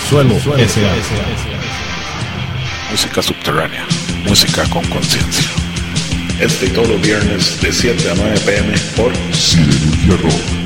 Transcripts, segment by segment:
Subsuelo S.A. Música subterránea, música con conciencia. Este y todos los viernes de 7 a 9 p.m. por siderurgiarock.com.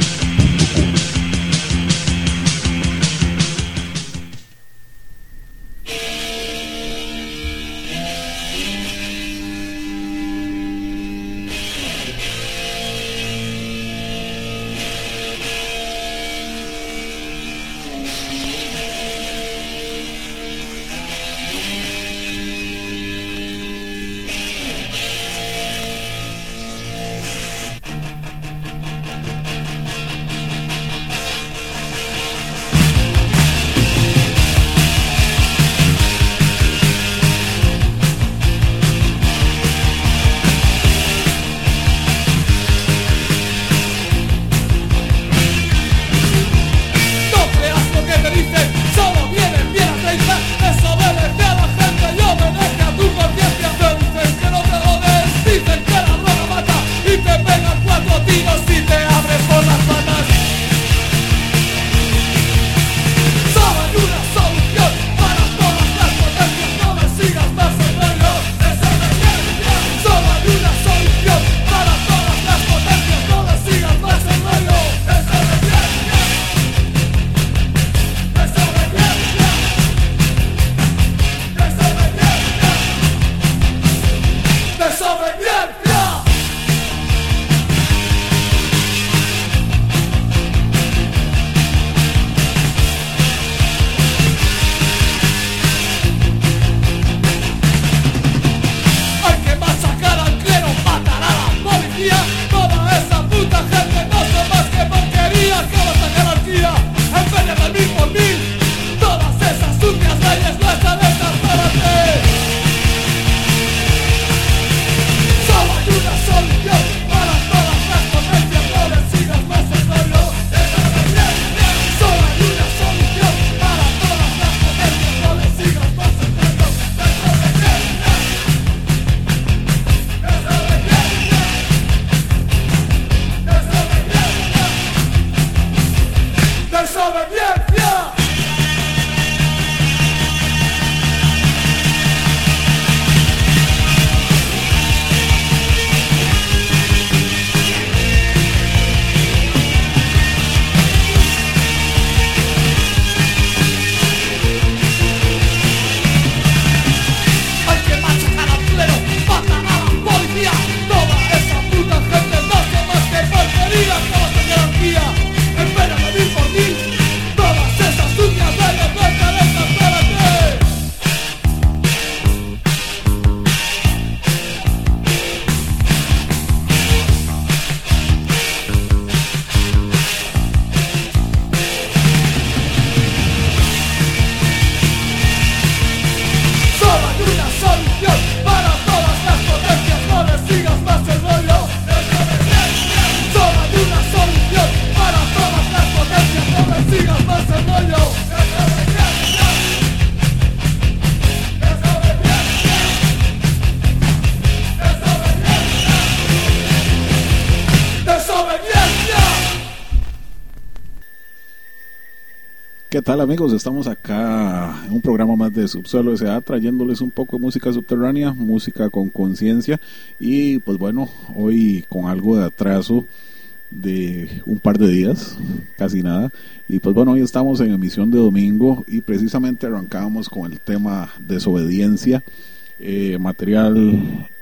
¿Qué tal, amigos? Estamos acá en un programa más de Subsuelo S.A. trayéndoles un poco de música subterránea, música con conciencia y pues bueno, hoy con algo de atraso de un par de días, casi nada, y pues bueno, hoy estamos en emisión de domingo y precisamente arrancábamos con el tema Desobediencia, material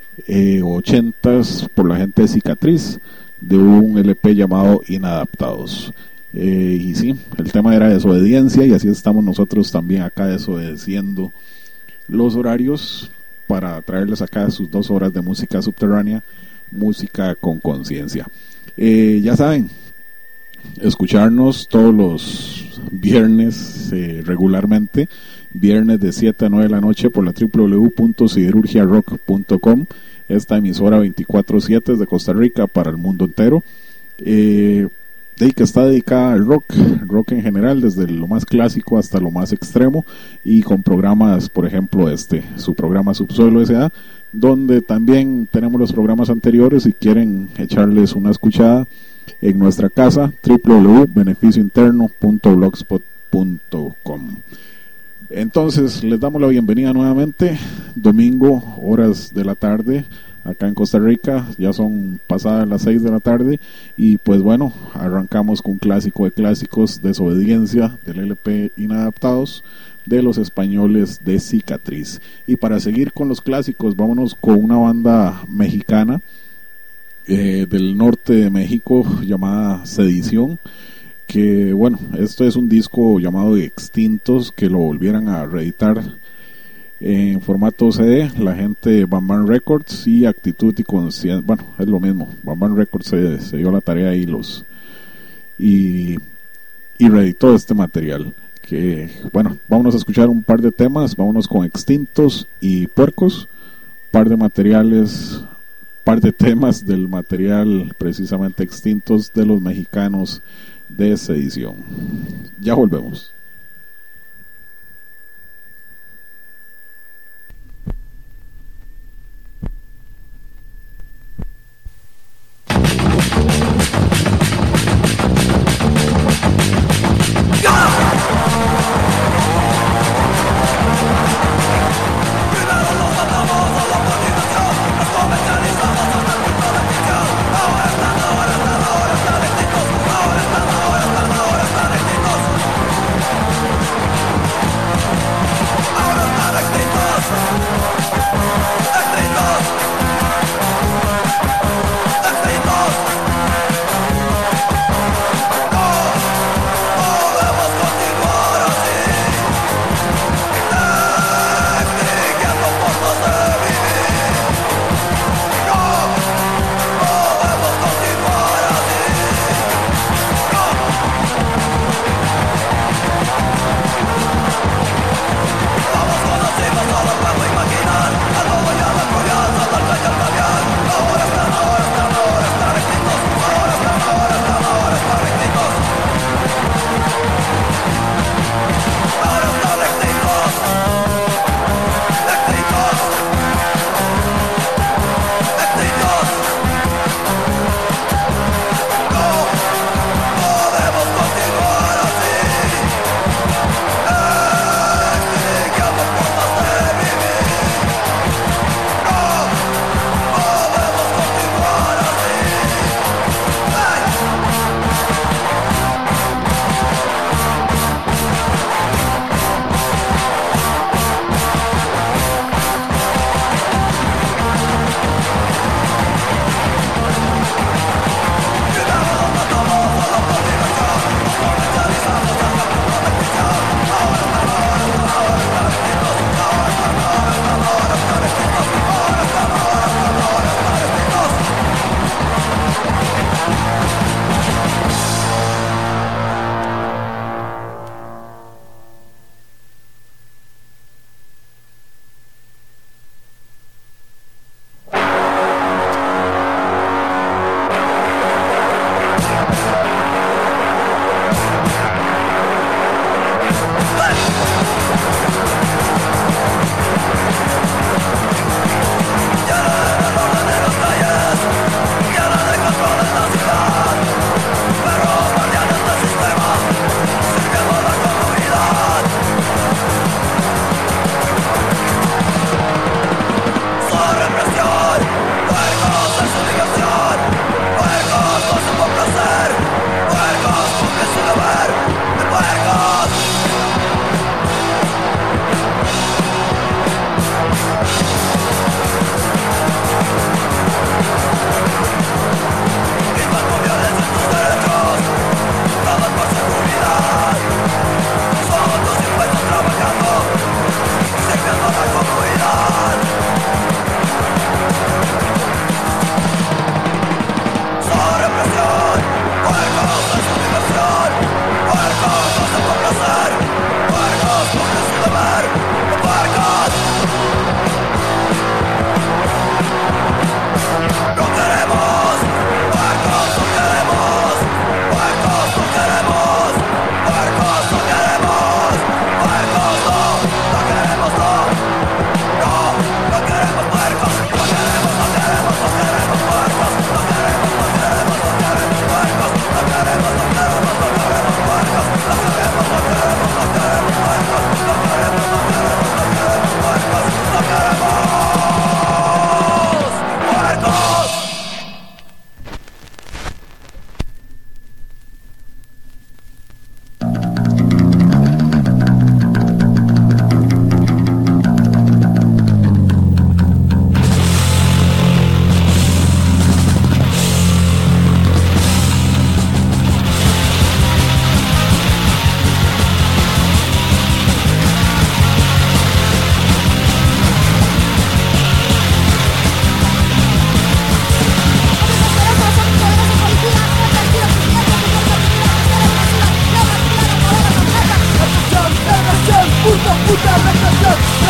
80s por la gente de Cicatriz, de un LP llamado Inadaptados. Y sí, el tema era desobediencia y así estamos nosotros también acá desobedeciendo los horarios para traerles acá sus 2 horas de música subterránea, música con conciencia. Ya saben, escucharnos todos los viernes regularmente, viernes de 7 a 9 de la noche por la www.siderurgiarock.com, esta emisora 24/7 de Costa Rica para el mundo entero. Que está dedicada al rock en general, desde lo más clásico hasta lo más extremo, y con programas, por ejemplo su programa Subsuelo S.A., donde también tenemos los programas anteriores. Si quieren echarles una escuchada en nuestra casa, www.beneficiointerno.blogspot.com. Entonces les damos la bienvenida nuevamente, domingo, horas de la tarde, acá en Costa Rica, ya son pasadas las 6 de la tarde, y pues bueno, arrancamos con un clásico de clásicos, Desobediencia, del LP Inadaptados, de los españoles de Cicatriz. Y para seguir con los clásicos, vámonos con una banda mexicana, del norte de México, llamada Sedición, que bueno, esto es un disco llamado Extintos, que lo volvieran a reeditar en formato CD, la gente de Bam Bam Records y Actitud y Conciencia, bueno, es lo mismo, Bam Bam Records se dio la tarea y reeditó este material, que bueno, vámonos a escuchar un par de temas, vámonos con Extintos y Puercos, par de temas del material precisamente Extintos de los mexicanos de Sedición. Ya volvemos.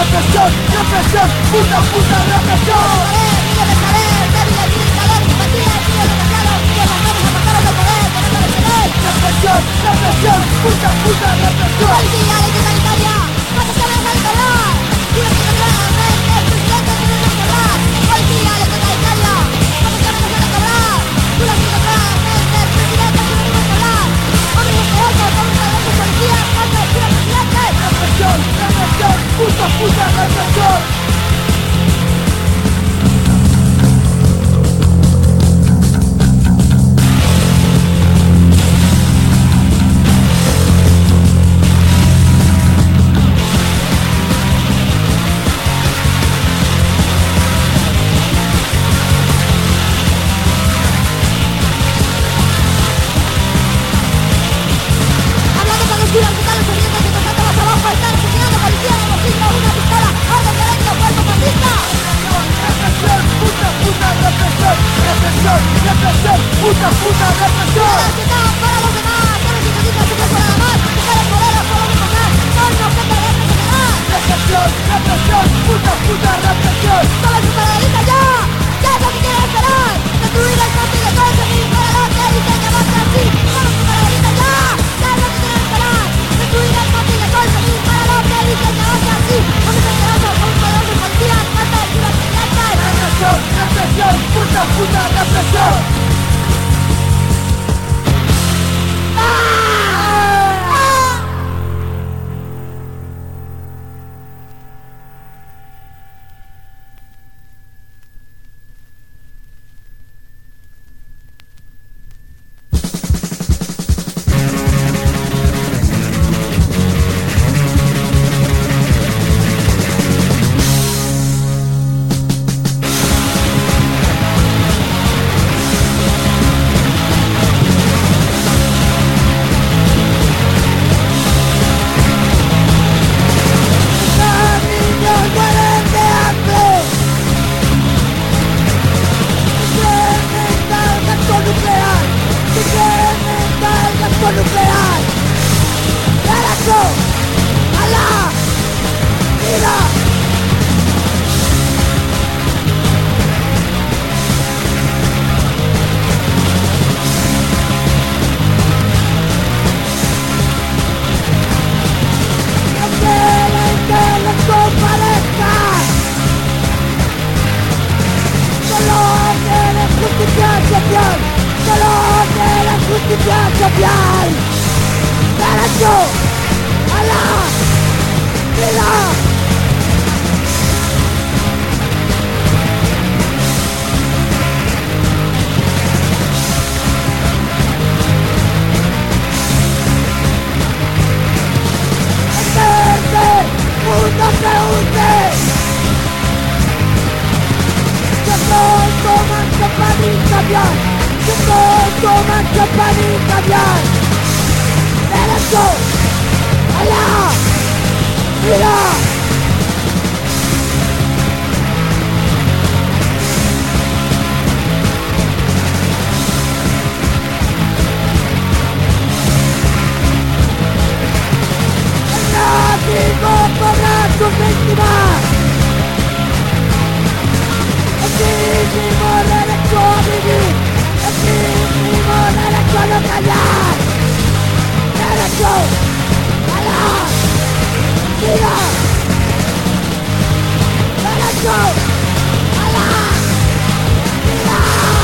represión, represión, puta, puta represión. Represión, represión, puta, puta represión. Policía de totalitaria, vas a saber calcular. Dios que realmente el presidente tiene que hablar. Policía de totalitaria, vas a saber calcular. Dios que realmente el presidente tiene que hablar. Hombres de ojos, hombres de ojos, policía, manda el presidente. Represión, represión, puta, puta represión. Represión, puta, puta represión. Para los demás, que no se necesita siempre nada más. Para el poder, solo mi poder, son los que te representarán. Represión, represión, puta, puta represión. ¡Todos sus paradistas ya! ¿Qué es lo que quieren esperar? Destruir el campo y de conseguir para lo que dicen llamarse así. ¡Todos sus paradistas ya! ¿Qué es lo que quieren esperar? Destruir el campo y de conseguir para lo que dicen llamarse así. Porque se quedan con poderosos policías, hasta el ciudad presidente. Represión, represión, puta, puta represión. Nuclear, derecho a la vida. No quieren que les comparezca, solo quieren justicia social. Solo quieren justicia social. Derecho a la vida. El mundo se hunde. Que pronto mancha para cambiar. Que pronto mancha para cambiar. Derecho a la vida. El nazismo cobra sus víctimas. Exigimos derecho a vivir. Exigimos derecho a no callar. Derecho a la vida. Derecho a la vida.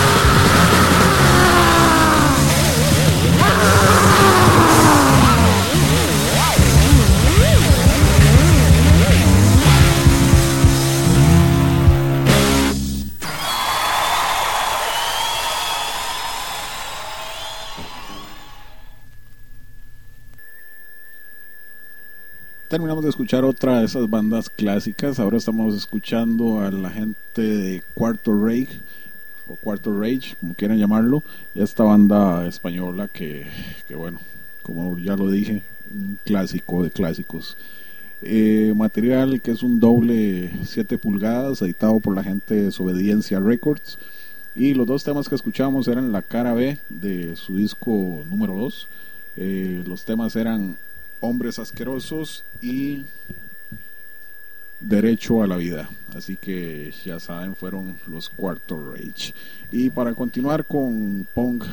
Terminamos de escuchar otra de esas bandas clásicas. Ahora estamos escuchando a la gente de Cuarto Rage, o Cuarto Rage, como quieran llamarlo, esta banda española que bueno, como ya lo dije, un clásico de clásicos. Material que es un doble 7 pulgadas, editado por la gente de Desobediencia Records, y los dos temas que escuchamos eran la cara B de su disco número 2. Los temas eran Hombres Asquerosos y derecho a la vida. Así que ya saben, fueron los Quarter Rage. Y para continuar con punk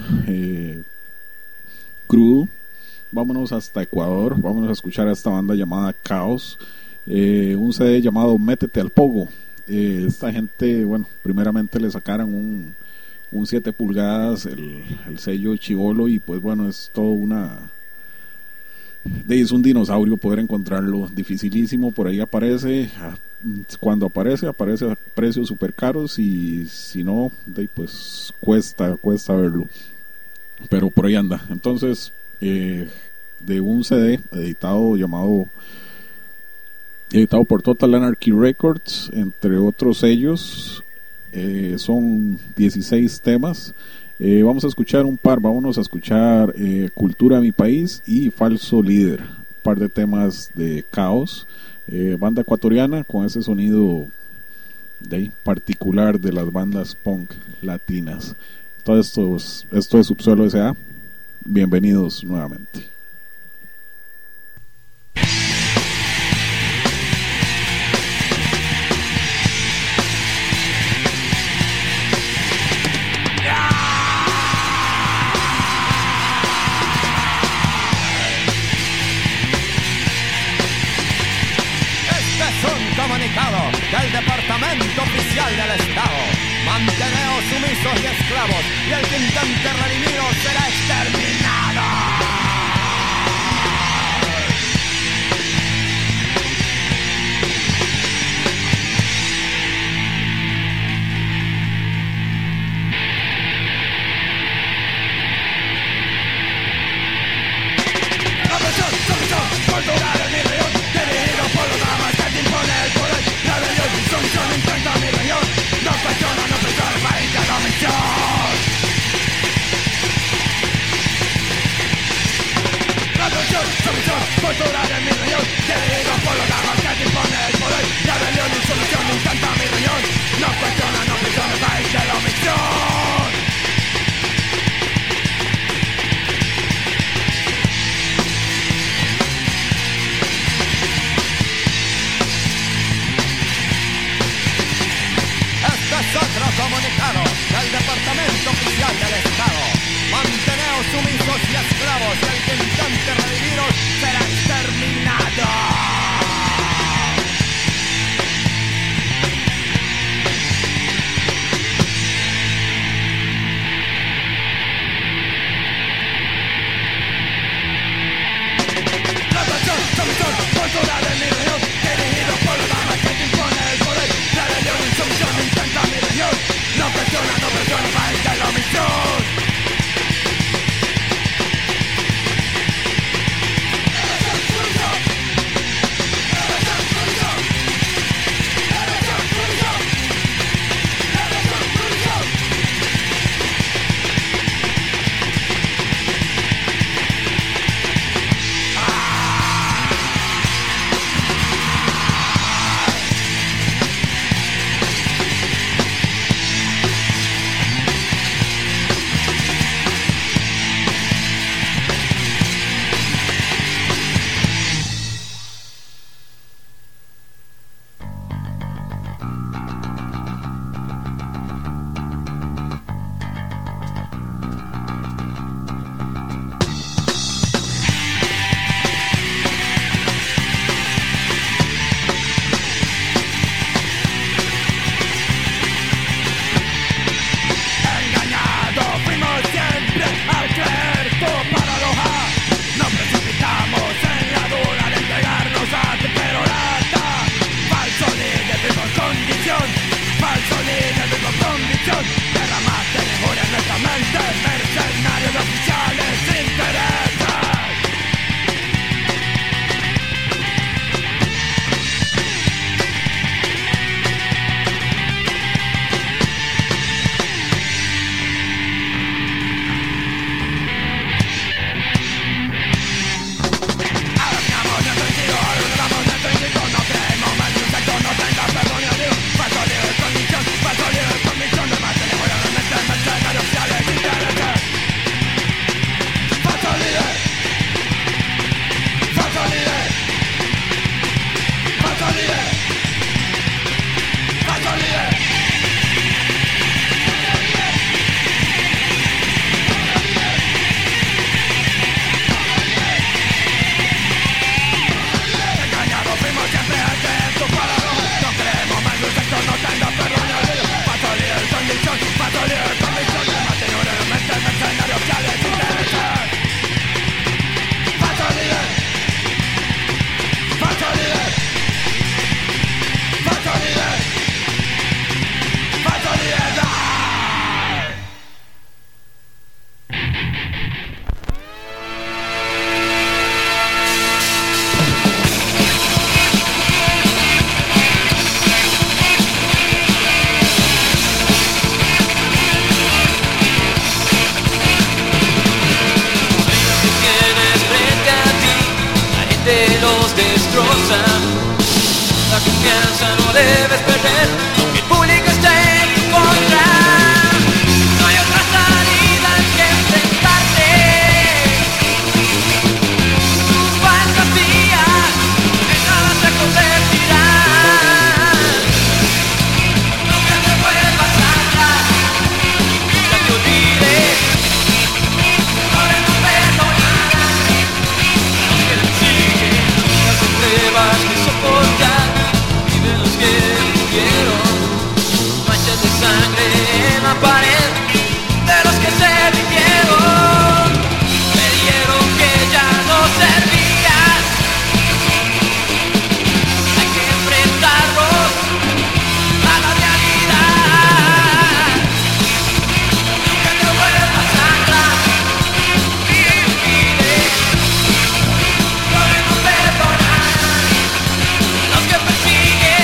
crudo, vámonos hasta Ecuador. Vámonos a escuchar a esta banda llamada Caos, un CD llamado Métete al Pogo. Esta gente, bueno, primeramente le sacaron un 7 pulgadas, el sello Chivolo, y pues bueno, es todo es un dinosaurio poder encontrarlo, dificilísimo. Por ahí aparece, cuando aparece a precios super caros, y si no, pues cuesta verlo, pero por ahí anda. Entonces, de un CD editado por Total Anarchy Records, entre otros sellos, son 16 temas. Vamos a escuchar un par. Vámonos a escuchar Cultura de mi país y Falso Líder, un par de temas de Caos, banda ecuatoriana con ese sonido particular de las bandas punk latinas. Todo esto es Subsuelo S.A. Bienvenidos nuevamente. Del Departamento Oficial del Estado. Manteneos sumisos y esclavos, y el que intente redimiros será exterminado. La presión cultural en mi región, dirigido por los damas que te impone el poder. Sumisión intenta mi región, no cuestiona el país de la omisión. La presión, sumisión cultural en mi región, dirigido por los damas que te impone el poder. La rebelión y sumisión intenta mi región, no cuestiona el país de la omisión. Otro comunicado del Departamento Oficial del Estado. Manteneos sumisos y esclavos, y el que intente rediviros será exterminado. La presión, sumisión cultural en mi región, dirigido por los damas que te impone el poder. La rebelión y sumisión intenta mi región, no presiona el país de la omisión. rosa. La confianza no debes perder, aunque el público esté en tu contra. No hay otra salida que enfrentarte. Tus fantasías en nada se convertirán. Nunca te vuelvas atrás, nunca te olvides. Ahora no perdonarás los que le siguen, las pruebas que soportan. Viven los que murieron, manchas de sangre en la pared de los que se rindieron. Me dijeron que ya no servías. Hay que enfrentarnos a la realidad. Nunca te vuelvas atrás y olvides. Ahora no perdonarás los que persiguen.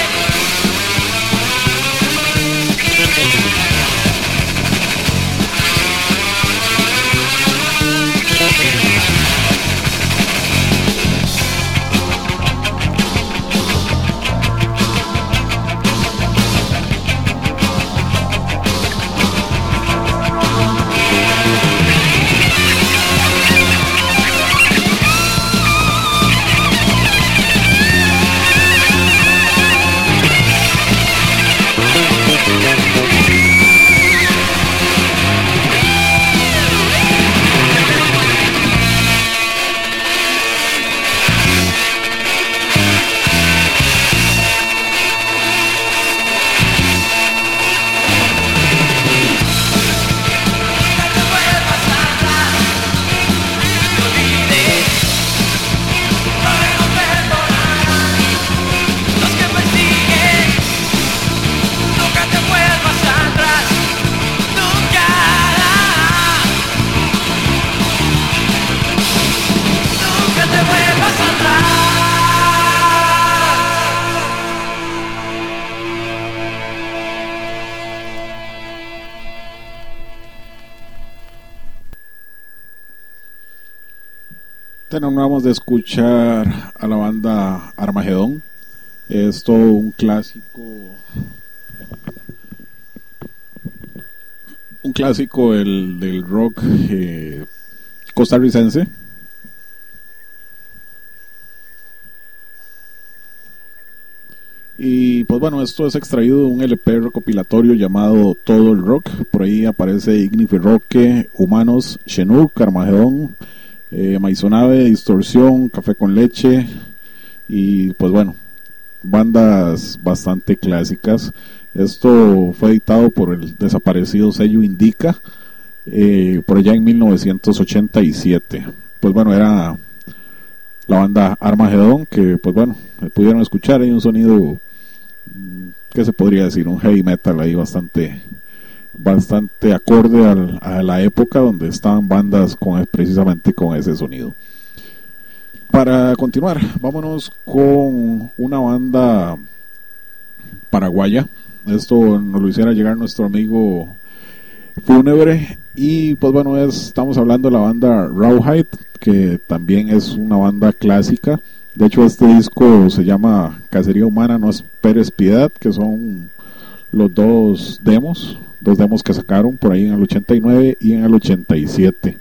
Terminamos de escuchar a la banda Armagedón. Es todo un clásico del rock costarricense. Y pues bueno, esto es extraído de un LP recopilatorio llamado Todo el Rock. Por ahí aparece Ignifi Roque, Humanos, Chenook, Armagedón, Maizonave, Distorsión, Café con Leche y pues bueno, bandas bastante clásicas. Esto fue editado por el desaparecido sello Indica por allá en 1987. Pues bueno, era la banda Armagedón, que pues bueno, pudieron escuchar ahí un sonido, ¿qué se podría decir? Un heavy metal ahí bastante acorde a la época donde estaban bandas precisamente con ese sonido. Para continuar, vámonos con una banda paraguaya. Esto nos lo hiciera llegar nuestro amigo Fúnebre. Y pues bueno, estamos hablando de la banda Rawhide, que también es una banda clásica. De hecho, este disco se llama Cacería Humana, no esperes piedad, que son los dos demos que sacaron por ahí en el 89 y en el 87.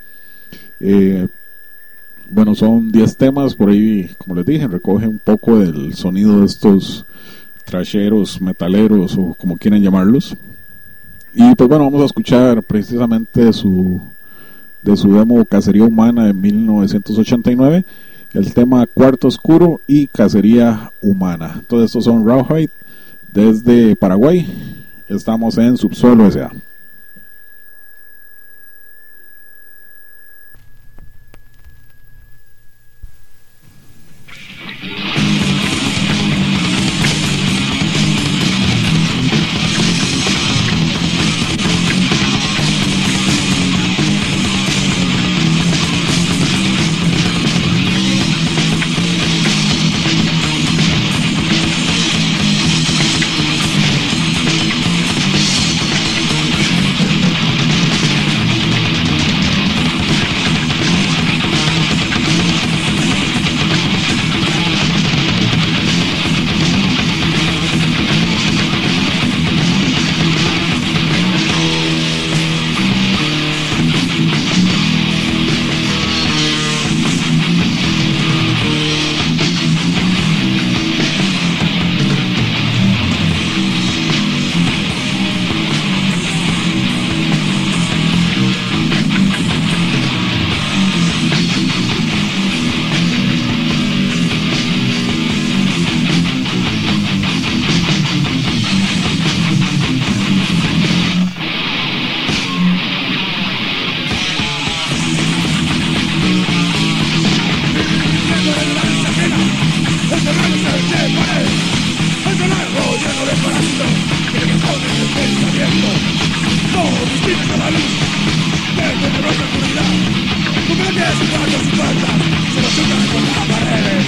Bueno, son 10 temas, por ahí, como les dije, recoge un poco del sonido de estos trasheros, metaleros o como quieran llamarlos. Y pues bueno, vamos a escuchar precisamente de su demo Cacería Humana de 1989, el tema Cuarto Oscuro y Cacería Humana. Todos estos son Rawhide desde Paraguay. Estamos en Subsuelo S.A. destinos a la luz de tenebrosa oscuridad. Como la que se cuarto su puerta, se lo chocan con las paredes.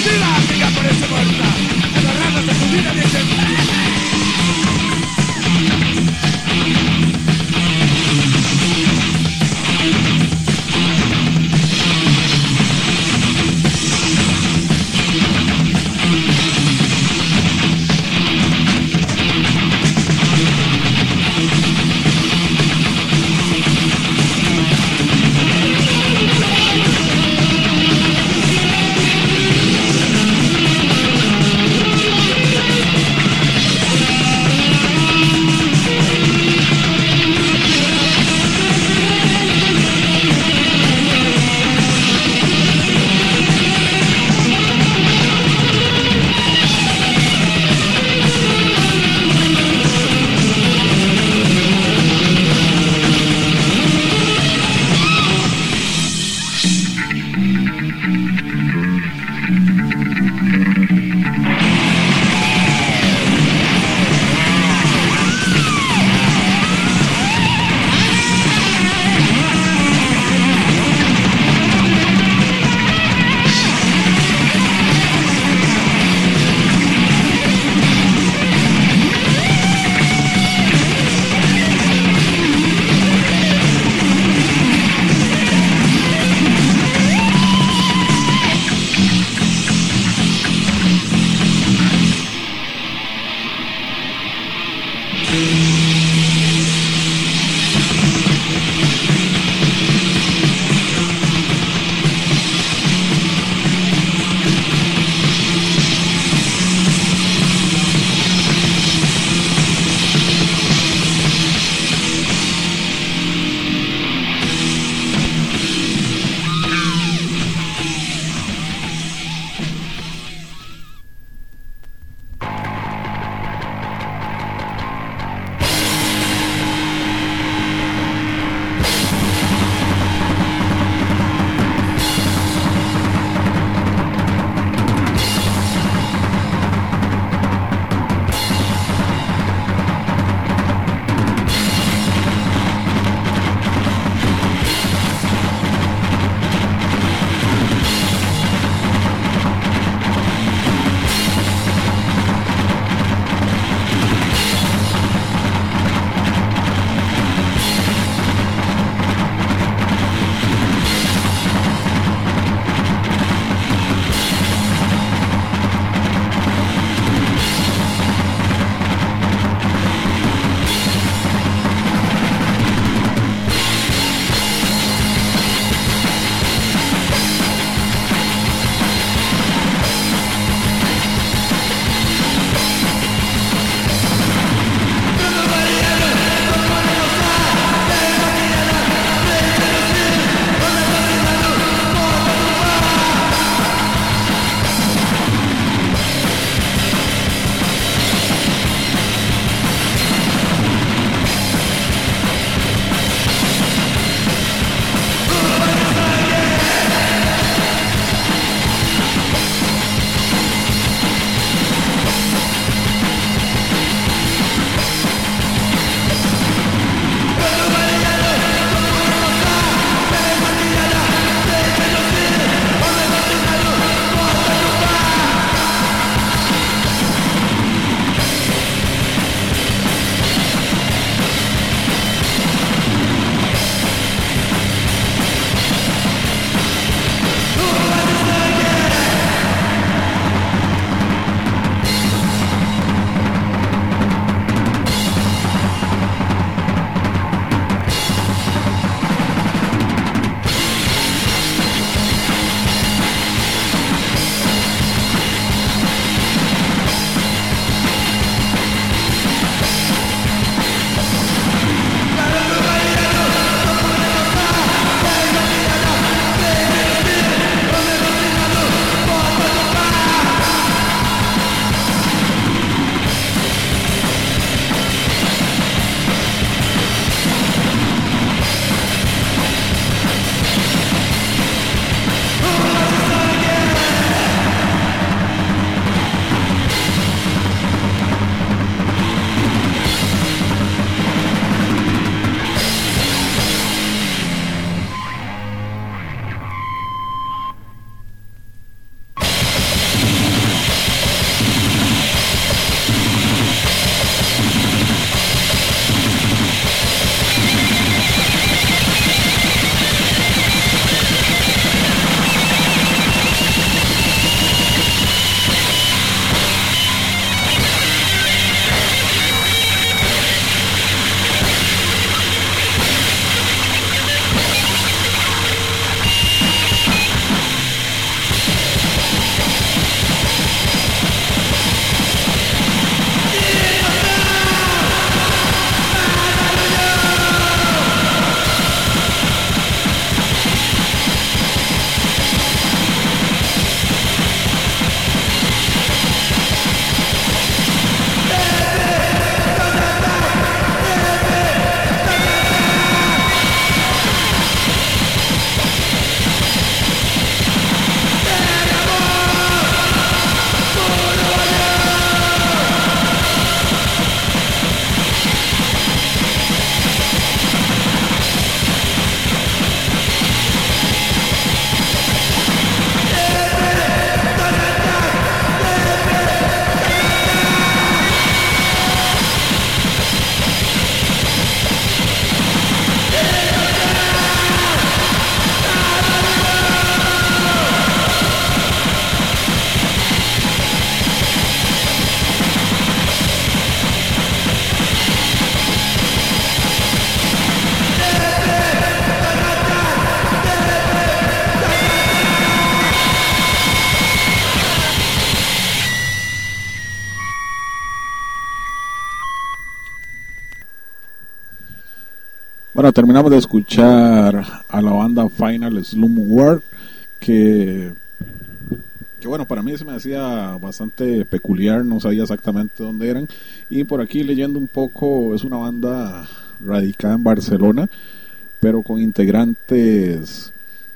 viva, que ya parece muerta. Agarrados de su vida dicen Bueno, terminamos de escuchar a la banda Final Slum World, que bueno, para mí se me hacía bastante peculiar, no sabía exactamente dónde eran, y por aquí leyendo un poco, es una banda radicada en Barcelona, pero con integrantes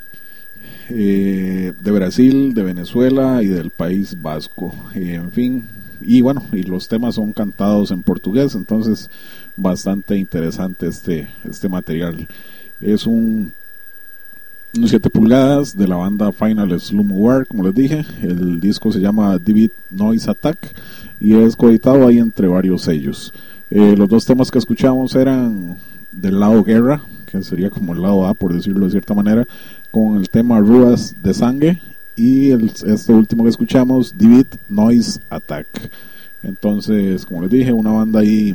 de Brasil, de Venezuela y del País Vasco, en fin, y bueno, y los temas son cantados en portugués, entonces bastante interesante este material. Es un 7 pulgadas de la banda Final Slum War, como les dije. El disco se llama Vivid Noise Attack y es coeditado ahí entre varios sellos. Los dos temas que escuchamos eran del lado Guerra, que sería como el lado A, por decirlo de cierta manera, con el tema Ruas de Sangue, y este último que escuchamos, Vivid Noise Attack. Entonces, como les dije, una banda ahí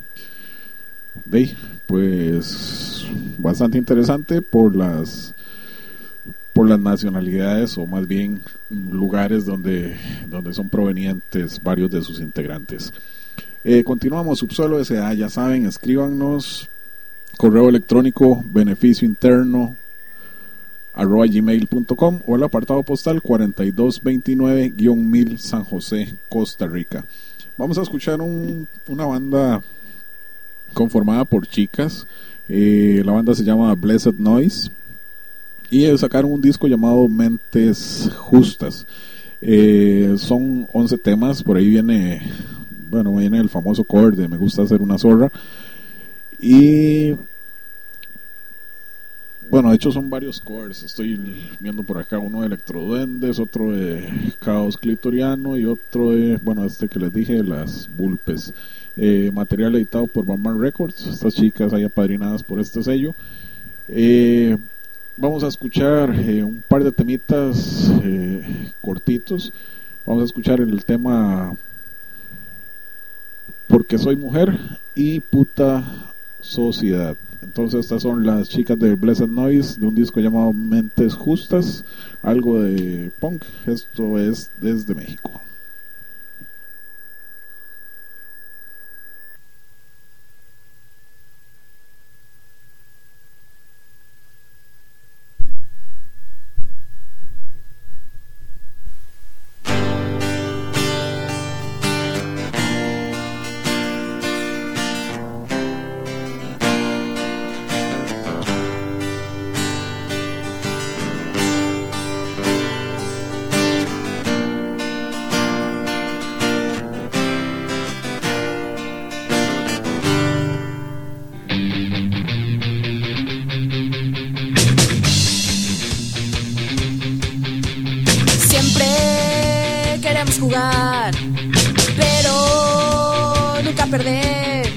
pues bastante interesante por las nacionalidades, o más bien lugares donde son provenientes varios de sus integrantes. Continuamos. Subsuelo S.A., ya saben, escríbanos, correo electrónico beneficiointerno@gmail.com o el apartado postal 4229-1000 San José, Costa Rica. Vamos a escuchar una banda conformada por chicas. La banda se llama Blessed Noise y sacaron un disco llamado Mentes Justas. Son 11 temas. Por ahí viene el famoso cover de Me Gusta Ser Una Zorra, y bueno, de hecho son varios covers. Estoy viendo por acá uno de Electroduendes, otro de Caos Clitoriano y otro de, este que les dije, Las Vulpes. Material editado por Bam Records, estas chicas ahí apadrinadas por este sello. Vamos a escuchar un par de temitas cortitos. Vamos a escuchar el tema Porque Soy Mujer y Puta Sociedad. Entonces estas son las chicas de Blessed Noise, de un disco llamado Mentes Justas, algo de punk. Esto es desde México. Jugar, pero nunca perder.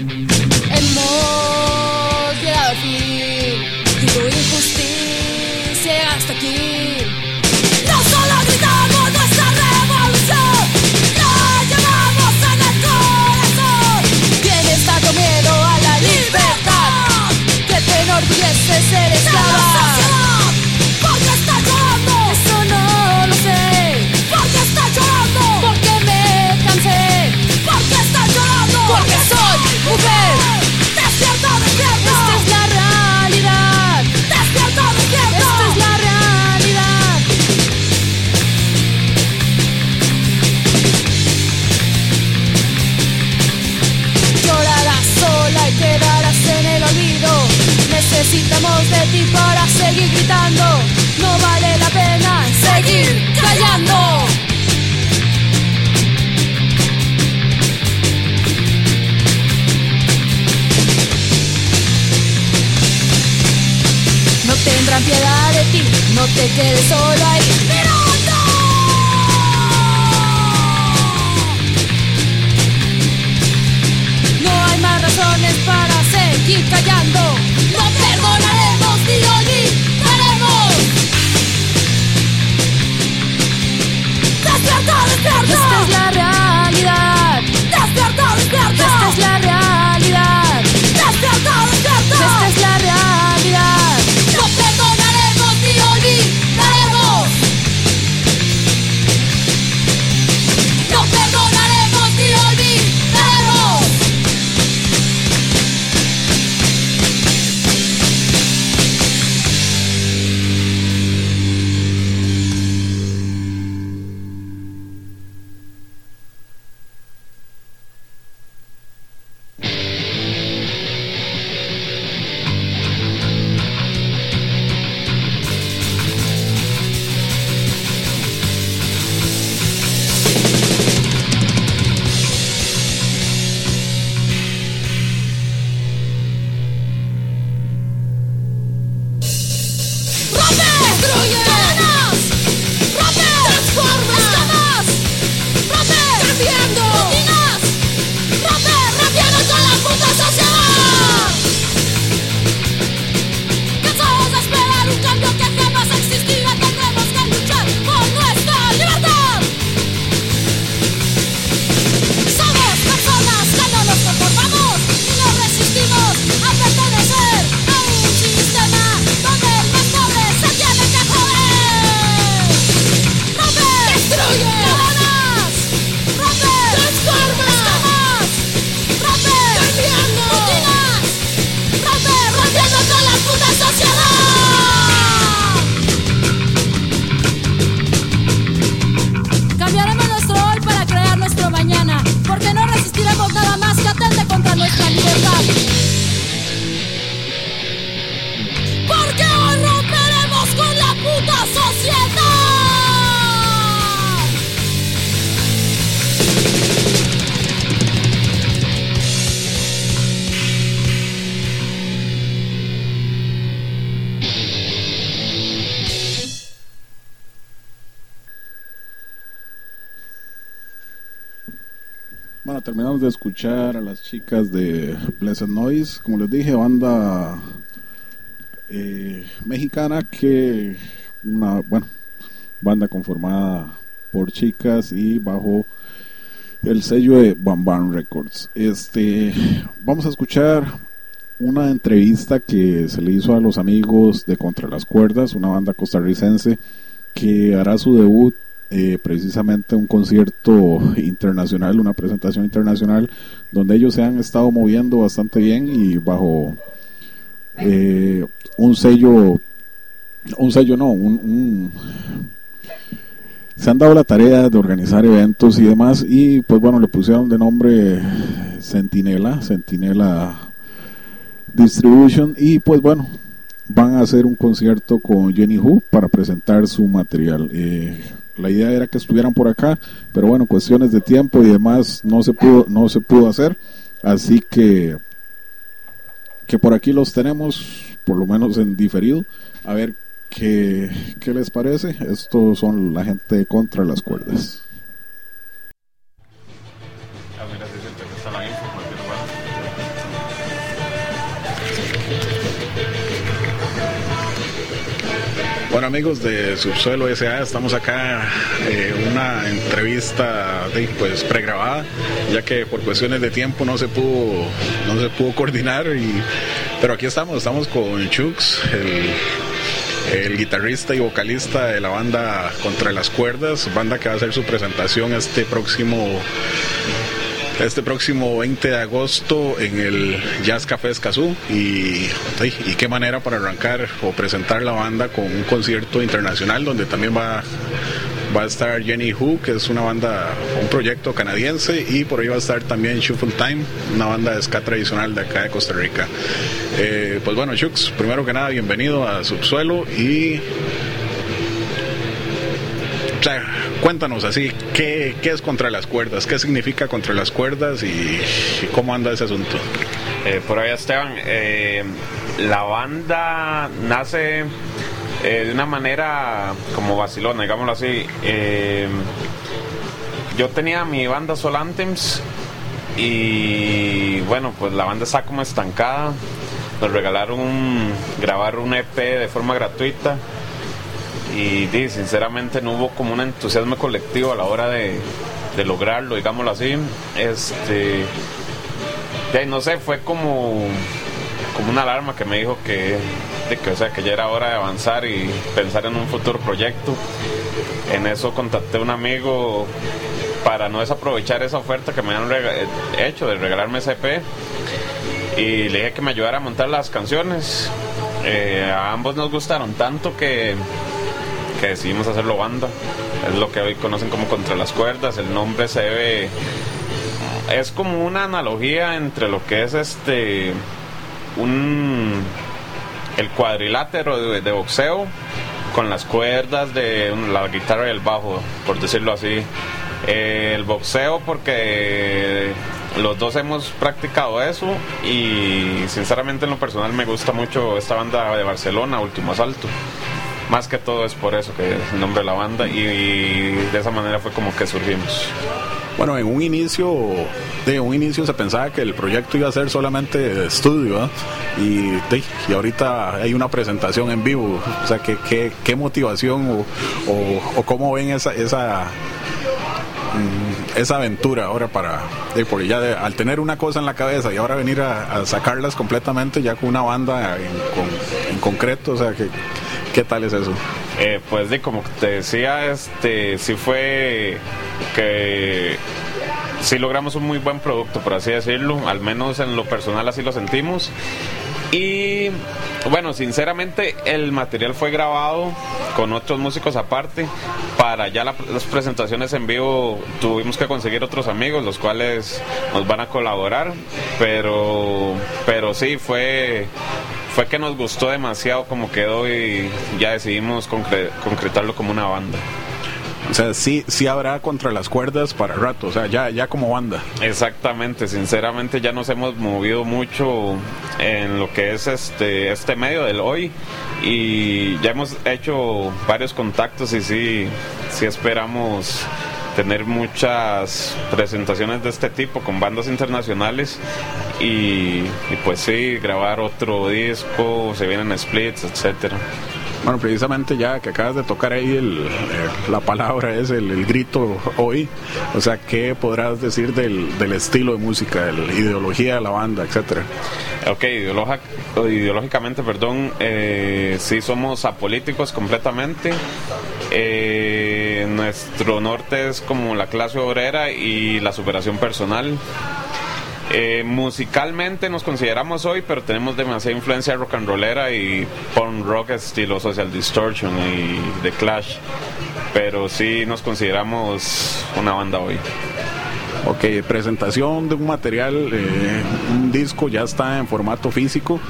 Hemos llegado al fin y tu injusticia llega hasta aquí. No solo gritamos nuestra revolución, la llevamos en el corazón. ¿Tienes tanto miedo a la libertad que te enorgullece ser esclava? ¿Por qué estás llorando? Eso no lo sé. ¿Por qué estás llorando? Porque me cansé. ¿Por qué estás llorando? Porque soy mujer. Despierta, despierta. Esta es la realidad. Despierta, despierta. Esta es la realidad. Llorarás sola y quedarás en el olvido. Necesitamos de ti para seguir gritando. No vale la pena seguir callando. No tendrán piedad de ti, no te quedes solo ahí mirando. No hay más razones para seguir callando. No perdonaremos ni olvidaremos. Despierta, despierta. Esta es la realidad. Despierta, despierta. Esta es la realidad. Despierta, despierta. Esta es la realidad. No perdonaremos ni olvidaremos. nuestra libertad. Porque hoy romperemos con la puta sociedad. Bueno, terminamos de escuchar a las chicas de Blessed Noise, como les dije, banda mexicana que banda conformada por chicas y bajo el sello de Bam Bam Records. Vamos a escuchar una entrevista que se le hizo a los amigos de Contra las Cuerdas, una banda costarricense que hará su debut precisamente un concierto internacional, una presentación internacional donde ellos se han estado moviendo bastante bien y bajo se han dado la tarea de organizar eventos y demás, y pues bueno, le pusieron de nombre Centinela Distribution, y pues bueno, van a hacer un concierto con Jenny Hu para presentar su material. La idea era que estuvieran por acá, pero bueno, cuestiones de tiempo y demás no se pudo hacer, así que por aquí los tenemos, por lo menos en diferido, a ver qué les parece. Estos son la gente de Contra las Cuerdas. Bueno, amigos de Subsuelo S.A., estamos acá una entrevista pues pregrabada, ya que por cuestiones de tiempo no se pudo coordinar, pero aquí estamos con Chux, el guitarrista y vocalista de la banda Contra las Cuerdas, banda que va a hacer su presentación este próximo 20 de agosto en el Jazz Café Escazú, y qué manera para arrancar o presentar la banda con un concierto internacional donde también va a estar Jenny Hu, que es un proyecto canadiense, y por ahí va a estar también Shuffle Time, una banda de ska tradicional de acá de Costa Rica. Pues bueno, Chux, primero que nada, bienvenido a Subsuelo, y cuéntanos así, ¿qué es Contra las Cuerdas? ¿Qué significa Contra las Cuerdas y cómo anda ese asunto? Por ahí, Esteban, la banda nace de una manera como vacilona, digámoslo así. Yo tenía mi banda Soul Anthems y bueno, pues la banda está como estancada. Nos regalaron grabar un EP de forma gratuita. Y sinceramente no hubo como un entusiasmo colectivo a la hora de lograrlo, digámoslo así. No sé, fue como una alarma que me dijo que ya era hora de avanzar y pensar en un futuro proyecto. En eso contacté a un amigo para no desaprovechar esa oferta que me han hecho de regalarme ese EP, y le dije que me ayudara a montar las canciones. A ambos nos gustaron tanto que decidimos hacerlo banda. Es lo que hoy conocen como Contra las Cuerdas. El nombre es como una analogía entre lo que es el cuadrilátero de boxeo con las cuerdas de la guitarra y el bajo, por decirlo así. El boxeo porque los dos hemos practicado eso, y sinceramente en lo personal me gusta mucho esta banda de Barcelona, Último Asalto. Más que todo es por eso que es el nombre de la banda, y de esa manera fue como que surgimos. Bueno, en un inicio se pensaba que el proyecto iba a ser solamente de estudio, ¿eh? Y ahorita hay una presentación en vivo. O sea, ¿qué motivación o cómo ven esa aventura ahora porque ya al tener una cosa en la cabeza y ahora venir a sacarlas completamente ya con una banda en concreto? O sea, ¿qué tal es eso? Pues como te decía, sí fue que sí logramos un muy buen producto, por así decirlo, al menos en lo personal así lo sentimos. Y bueno, sinceramente el material fue grabado con otros músicos aparte. Para ya las presentaciones en vivo tuvimos que conseguir otros amigos, los cuales nos van a colaborar, pero sí, fue que nos gustó demasiado como quedó y ya decidimos concretarlo como una banda. O sea, sí habrá contra las cuerdas para rato, o sea, ya como banda. Exactamente, sinceramente ya nos hemos movido mucho en lo que es este medio del hoy y ya hemos hecho varios contactos y sí esperamos tener muchas presentaciones de este tipo con bandas internacionales y pues sí, grabar otro disco, se vienen splits, etcétera. Bueno, precisamente ya que acabas de tocar ahí la palabra es el grito hoy, o sea, ¿qué podrás decir del estilo de música, de la ideología de la banda, etcétera? Ok, ideológicamente, sí somos apolíticos completamente. Nuestro norte es como la clase obrera y la superación personal. Musicalmente nos consideramos hoy, pero tenemos demasiada influencia rock and rollera y punk rock estilo Social Distortion y The Clash, pero sí nos consideramos una banda hoy. Ok, presentación de un material, un disco ya está en formato físico.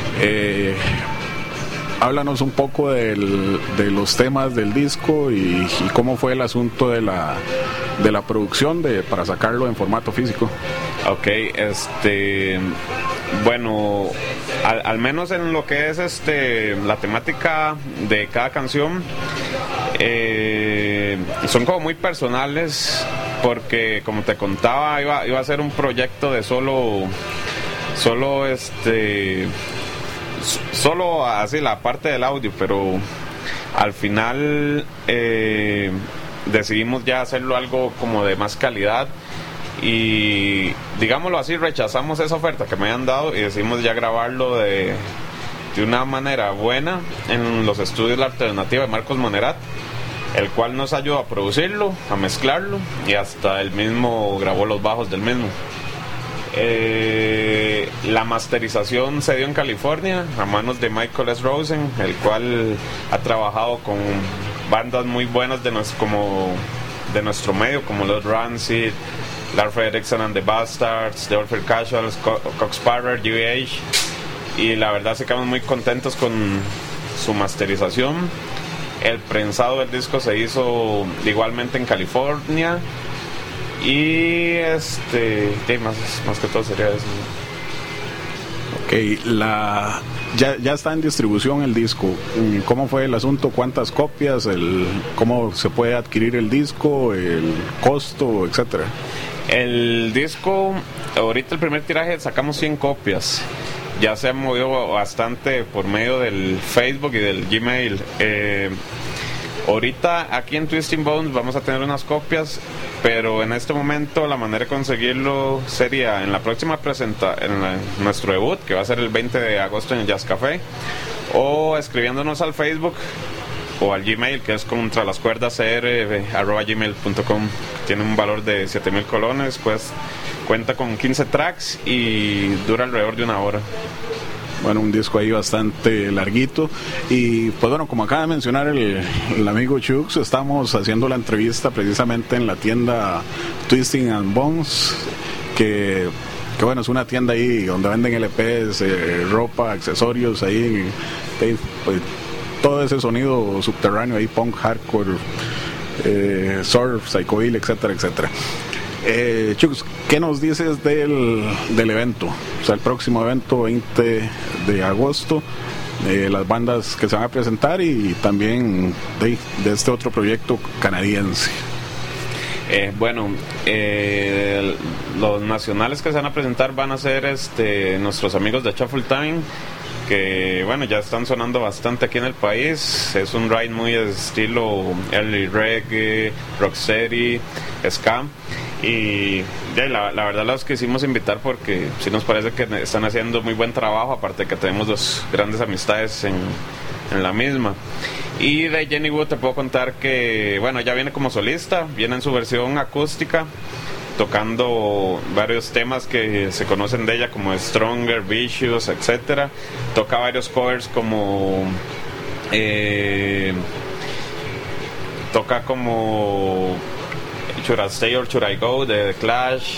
Háblanos un poco de los temas del disco y cómo fue el asunto de la producción para sacarlo en formato físico. Ok, bueno, al menos en lo que es la temática de cada canción, son como muy personales porque, como te contaba, iba a ser un proyecto de solo así la parte del audio, pero al final decidimos ya hacerlo algo como de más calidad y, digámoslo así, rechazamos esa oferta que me habían dado y decidimos ya grabarlo de una manera buena en los estudios La Alternativa de Marcos Monerat, el cual nos ayudó a producirlo, a mezclarlo y hasta él mismo grabó los bajos del mismo. La masterización se dio en California a manos de Michael S. Rosen, el cual ha trabajado con bandas muy buenas de nuestro medio, como los Rancid, Lars Frederiksen and the Bastards, The Orphan Casuals, Cox Parrer, GBH, y la verdad se quedamos muy contentos con su masterización. El prensado del disco se hizo igualmente en California. Y más que todo sería eso. Ok, ya está en distribución el disco. ¿Cómo fue el asunto? ¿Cuántas copias? ¿Cómo se puede adquirir el disco? ¿El costo? Etcétera. El disco, ahorita el primer tiraje sacamos 100 copias. Ya se ha movido bastante por medio del Facebook y del Gmail. Ahorita aquí en Twisting Bones vamos a tener unas copias, pero en este momento la manera de conseguirlo sería en la próxima nuestro debut, que va a ser el 20 de agosto en el Jazz Café, o escribiéndonos al Facebook o al Gmail, que es contralascuerdascr@gmail.com. Tiene un valor de 7,000 colones, pues cuenta con 15 tracks y dura alrededor de 1 hora. Bueno, un disco ahí bastante larguito. Y pues bueno, como acaba de mencionar el amigo Chux, estamos haciendo la entrevista precisamente en la tienda Twisting and Bones, que bueno, es una tienda ahí donde venden LPs, ropa, accesorios, ahí pues, todo ese sonido subterráneo ahí, punk, hardcore, surf, psychobilly, etcétera, etcétera. Chux, ¿qué nos dices del evento? O sea, el próximo evento 20 de agosto, las bandas que se van a presentar y también de este otro proyecto canadiense. Los nacionales que se van a presentar van a ser nuestros amigos de Shuffle Time, que bueno, ya están sonando bastante aquí en el país. Es un ride muy de estilo early reggae, rocksteady, ska. Y la verdad los quisimos invitar porque sí nos parece que están haciendo muy buen trabajo, aparte que tenemos dos grandes amistades en la misma. Y de Jenny Wood te puedo contar que bueno, ya viene como solista, viene en su versión acústica, tocando varios temas que se conocen de ella, como Stronger, Vicious, etcétera. Toca varios covers como toca como Should I Stay or Should I Go de The Clash.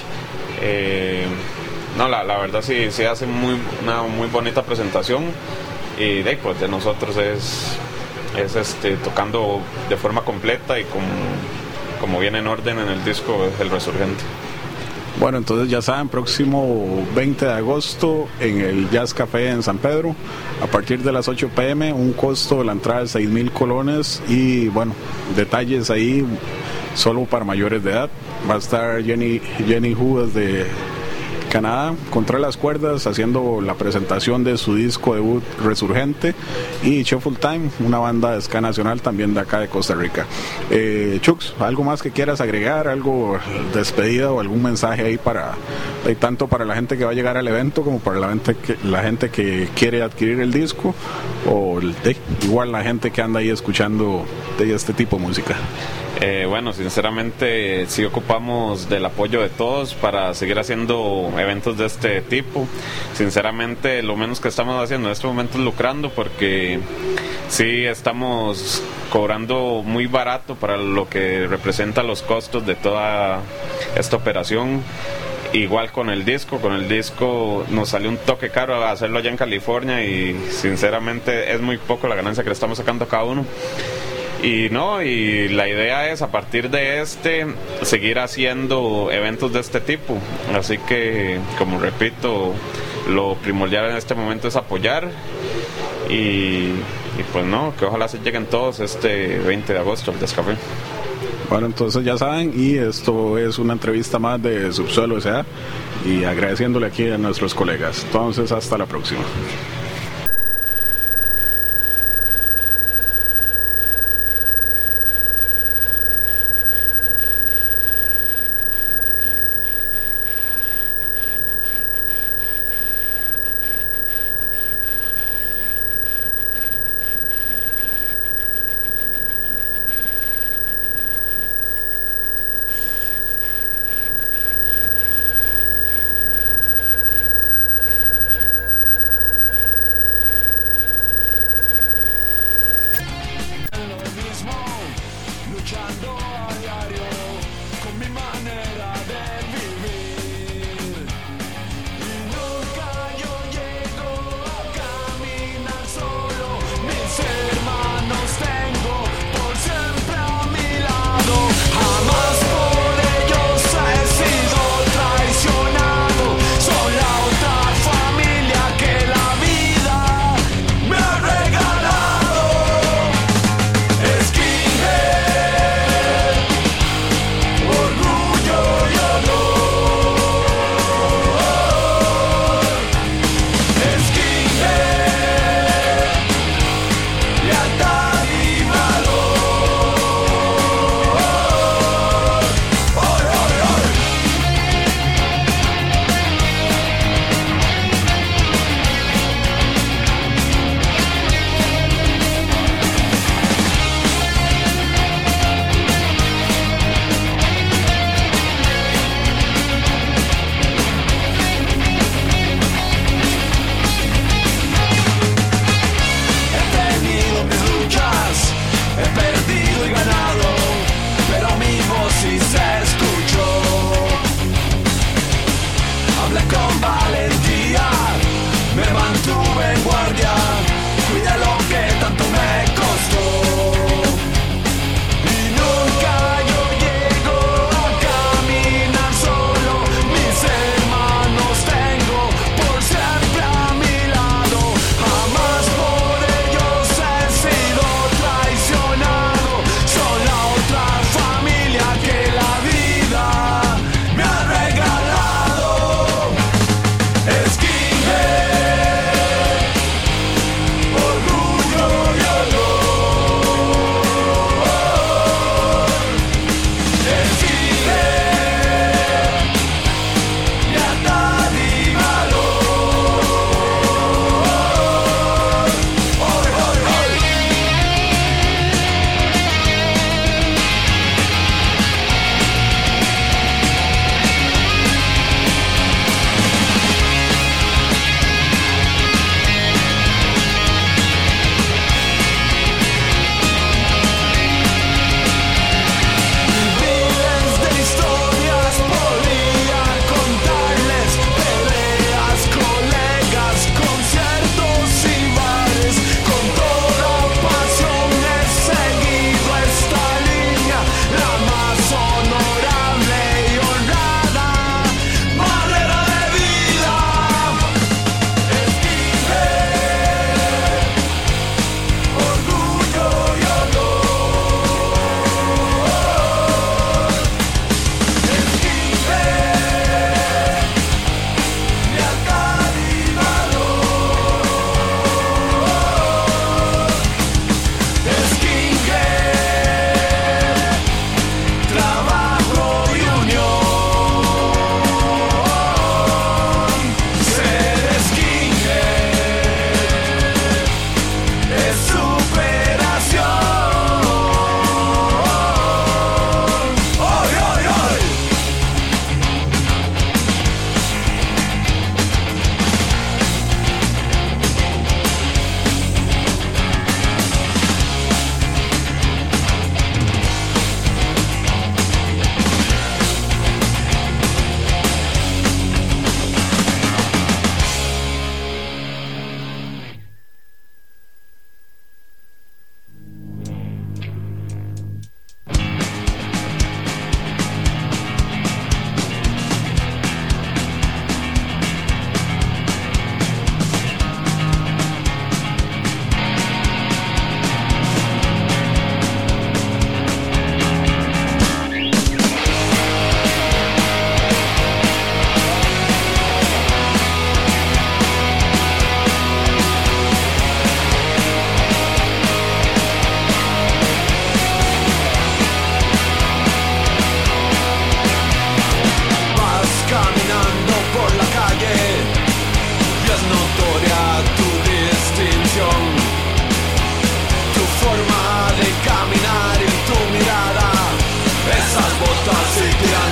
No, la verdad sí hace una muy bonita presentación, y pues de nosotros es tocando de forma completa y como viene en orden en el disco El Resurgente. Bueno, entonces ya saben, próximo 20 de agosto en el Jazz Café en San Pedro, a partir de las 8 p.m, un costo de la entrada de 6,000 colones, y bueno, detalles ahí solo para mayores de edad. Va a estar Jenny Hu desde Canadá, contra las cuerdas, haciendo la presentación de su disco debut Resurgente, y Shuffle Time, una banda de ska nacional también de acá de Costa Rica. Chux, ¿algo más que quieras agregar? ¿Algo despedida o algún mensaje ahí tanto para la gente que va a llegar al evento como para la gente que quiere adquirir el disco, o igual la gente que anda ahí escuchando de este tipo de música? Bueno, sinceramente sí ocupamos del apoyo de todos para seguir haciendo eventos de este tipo. Sinceramente lo menos que estamos haciendo en este momento es lucrando, porque sí estamos cobrando muy barato para lo que representa los costos de toda esta operación. Igual con el disco nos salió un toque caro hacerlo allá en California, y sinceramente es muy poco la ganancia que le estamos sacando a cada uno. Y la idea es, a partir de seguir haciendo eventos de este tipo. Así que, como repito, lo primordial en este momento es apoyar, y pues que ojalá se lleguen todos 20 de agosto al Jazz Café. Bueno, entonces ya saben, y esto es una entrevista más de Subsuelo S.A., y agradeciéndole aquí a nuestros colegas. Entonces, hasta la próxima.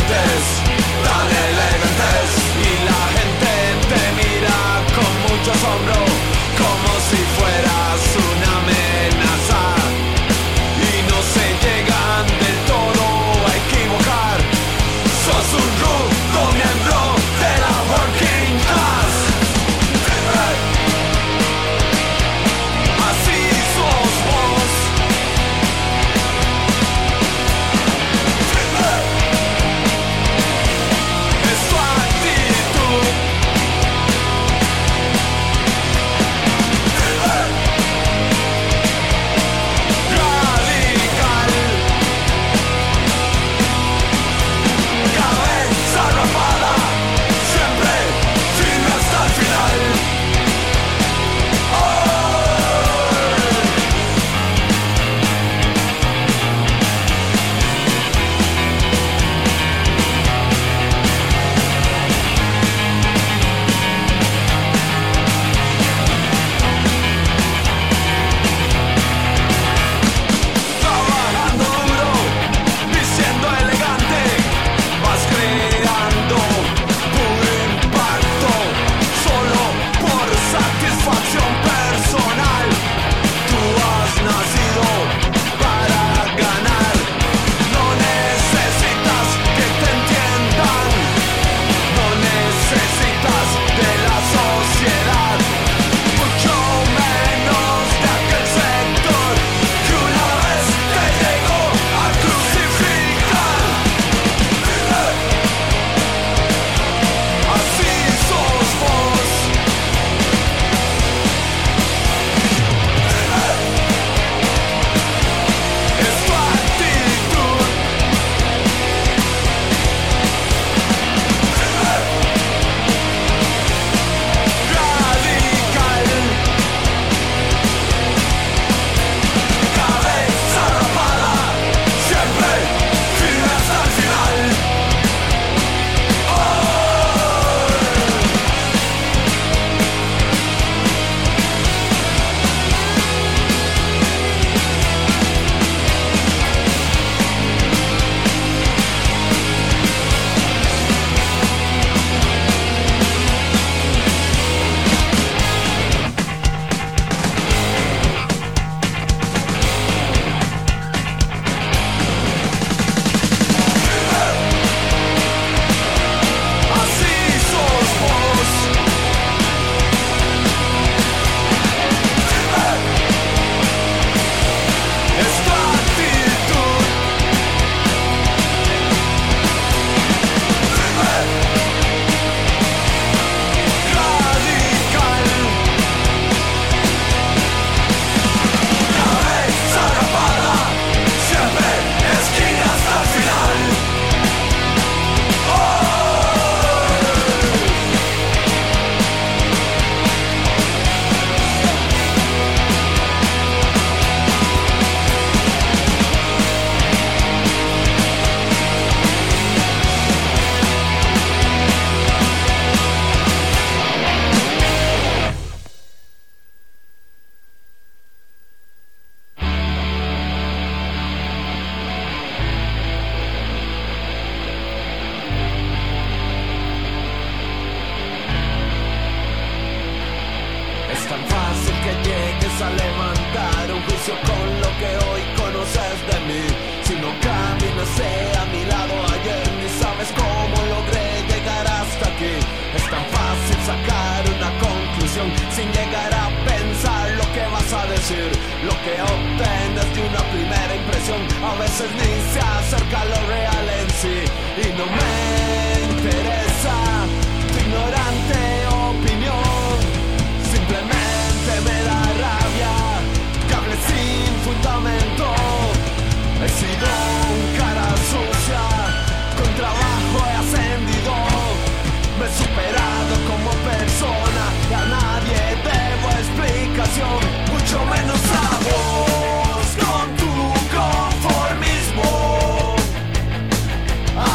dientes tan elegantes y la gente te mira con mucho asombro como si fueras una amenaza y no se llegan del todo a equivocar. Sos un rudo miembro de la working class. Así sos vos. Es tu actitud. Radical. Cabeza rapada, siempre firme hasta el final. Trabajando duro, diciendo elegante, vas creando puro impacto, solo por satisfacción personal. Tú has nacido para ganar, no necesitas que te entiendan, no necesitas de la sociedad, mucho menos de aquel sector que una vez te llegó a crucificar. Así sos vos. Es tu actitud. Radical. Cabeza rapada, siempre firme hasta el final. Así sos vos. Es tu actitud. Radical. Cabeza rapada, siempre esquina hasta el final. Es tan fácil que llegues a levantar un juicio con lo que hoy conoces de mí. Si no caminaste a mi lado ayer, ni sabes cómo logré llegar hasta aquí. Es tan fácil sacar una conclusión sin llegar a pensar lo que vas a decir. Lo que obtienes de una primera impresión a veces ni se acerca a lo real en sí. Y no me interesa tu ignorante opinión. Simplemente me da rabia que hables sin fundamento. He sido un cara sucia, con trabajo he ascendido. Me he superado como persona y a nadie debo explicación, mucho menos a vos con tu conformismo.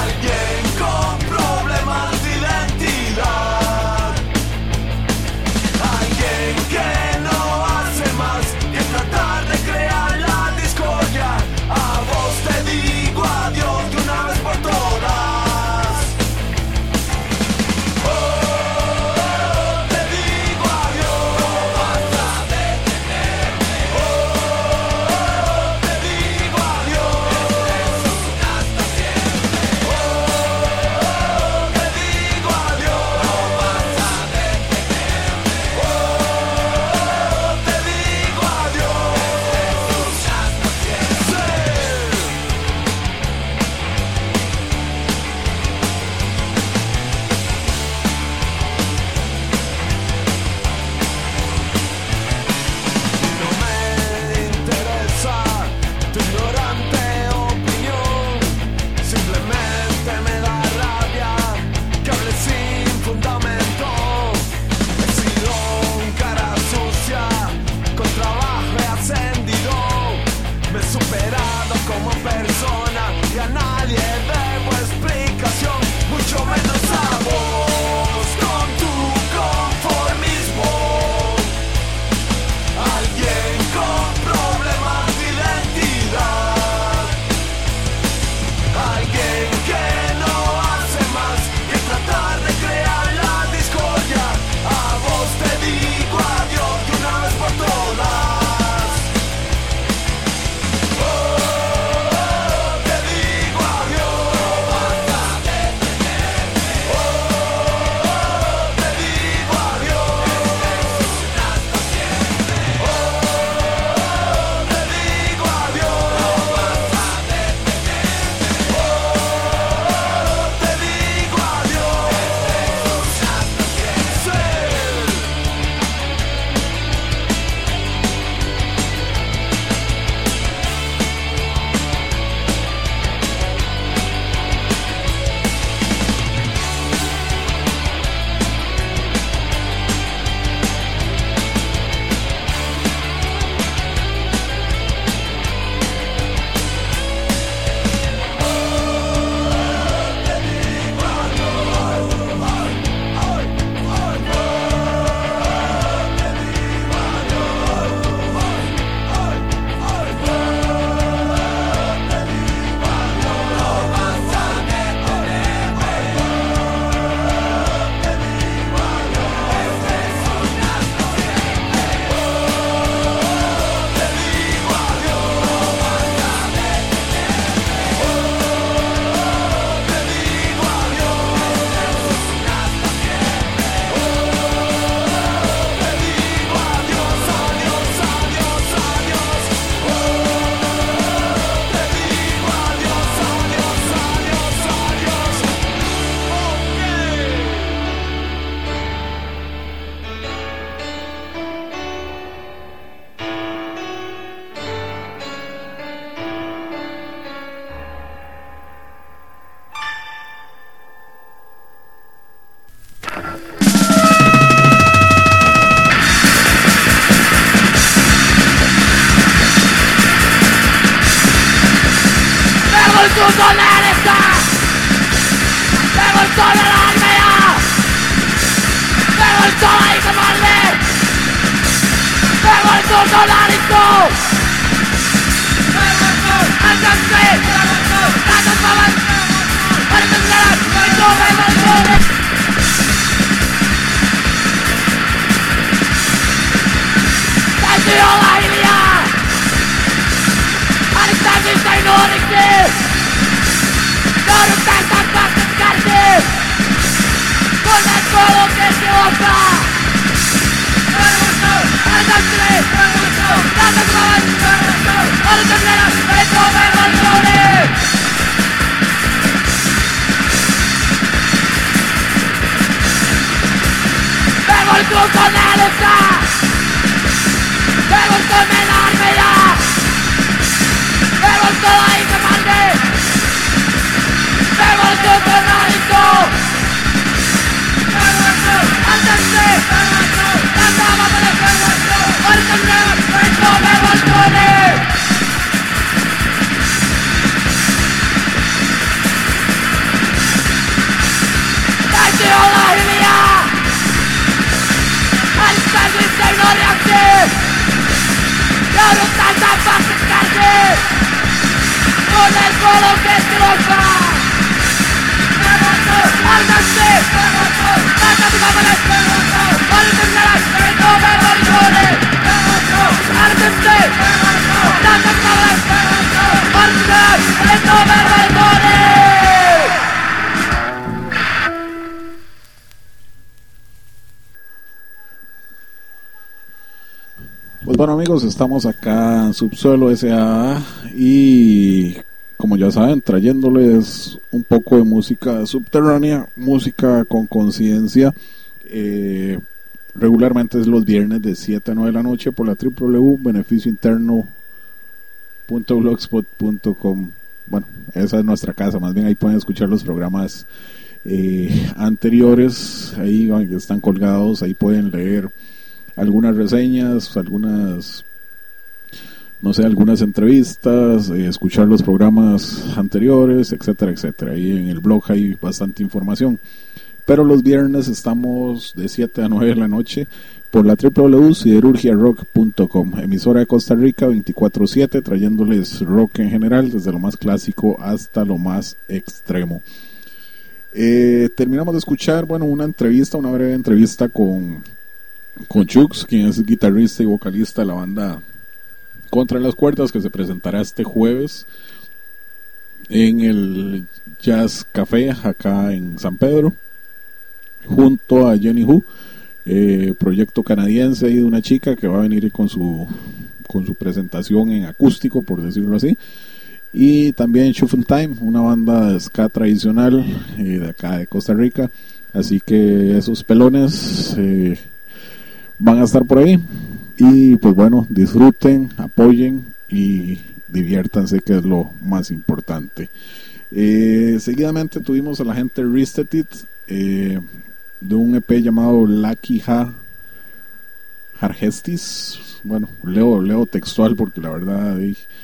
Pues bueno, amigos, estamos acá en Subsuelo S.A. y como ya saben, trayéndoles un poco de música subterránea, música con conciencia. Regularmente es los viernes de 7 a 9 de la noche por la www.beneficiointerno.blogspot.com. Bueno, esa es nuestra casa, más bien ahí pueden escuchar los programas anteriores, ahí están colgados, ahí pueden leer algunas reseñas, algunas entrevistas, escuchar los programas anteriores, etcétera, etcétera. Ahí en el blog hay bastante información. Pero los viernes estamos de 7 a 9 de la noche por la www.siderurgiarock.com, emisora de Costa Rica 24/7, trayéndoles rock en general, desde lo más clásico hasta lo más extremo. Terminamos de escuchar, una breve entrevista con Chux, quien es guitarrista y vocalista de la banda Contra las Cuerdas, que se presentará este jueves en el Jazz Café acá en San Pedro, junto a Jenny Hu, proyecto canadiense y de una chica que va a venir con su presentación en acústico, por decirlo así. Y también Shuffle Time, una banda de ska tradicional de acá de Costa Rica. Así que esos pelones van a estar por ahí. Y pues bueno, disfruten, apoyen y diviértanse, que es lo más importante. Seguidamente tuvimos a la gente Ristetit, de un EP llamado Lucky Hargestis. Bueno, leo textual porque la verdad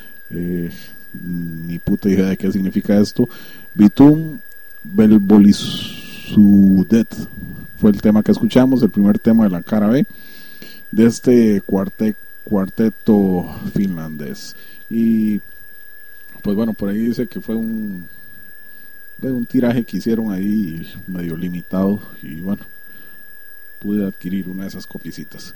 ni puta idea de qué significa esto. Bitum Belbolisudet fue el tema que escuchamos, el primer tema de la cara B de este cuarteto finlandés. Y pues bueno, por ahí dice que fue un tiraje que hicieron ahí medio limitado, y bueno, pude adquirir una de esas copicitas.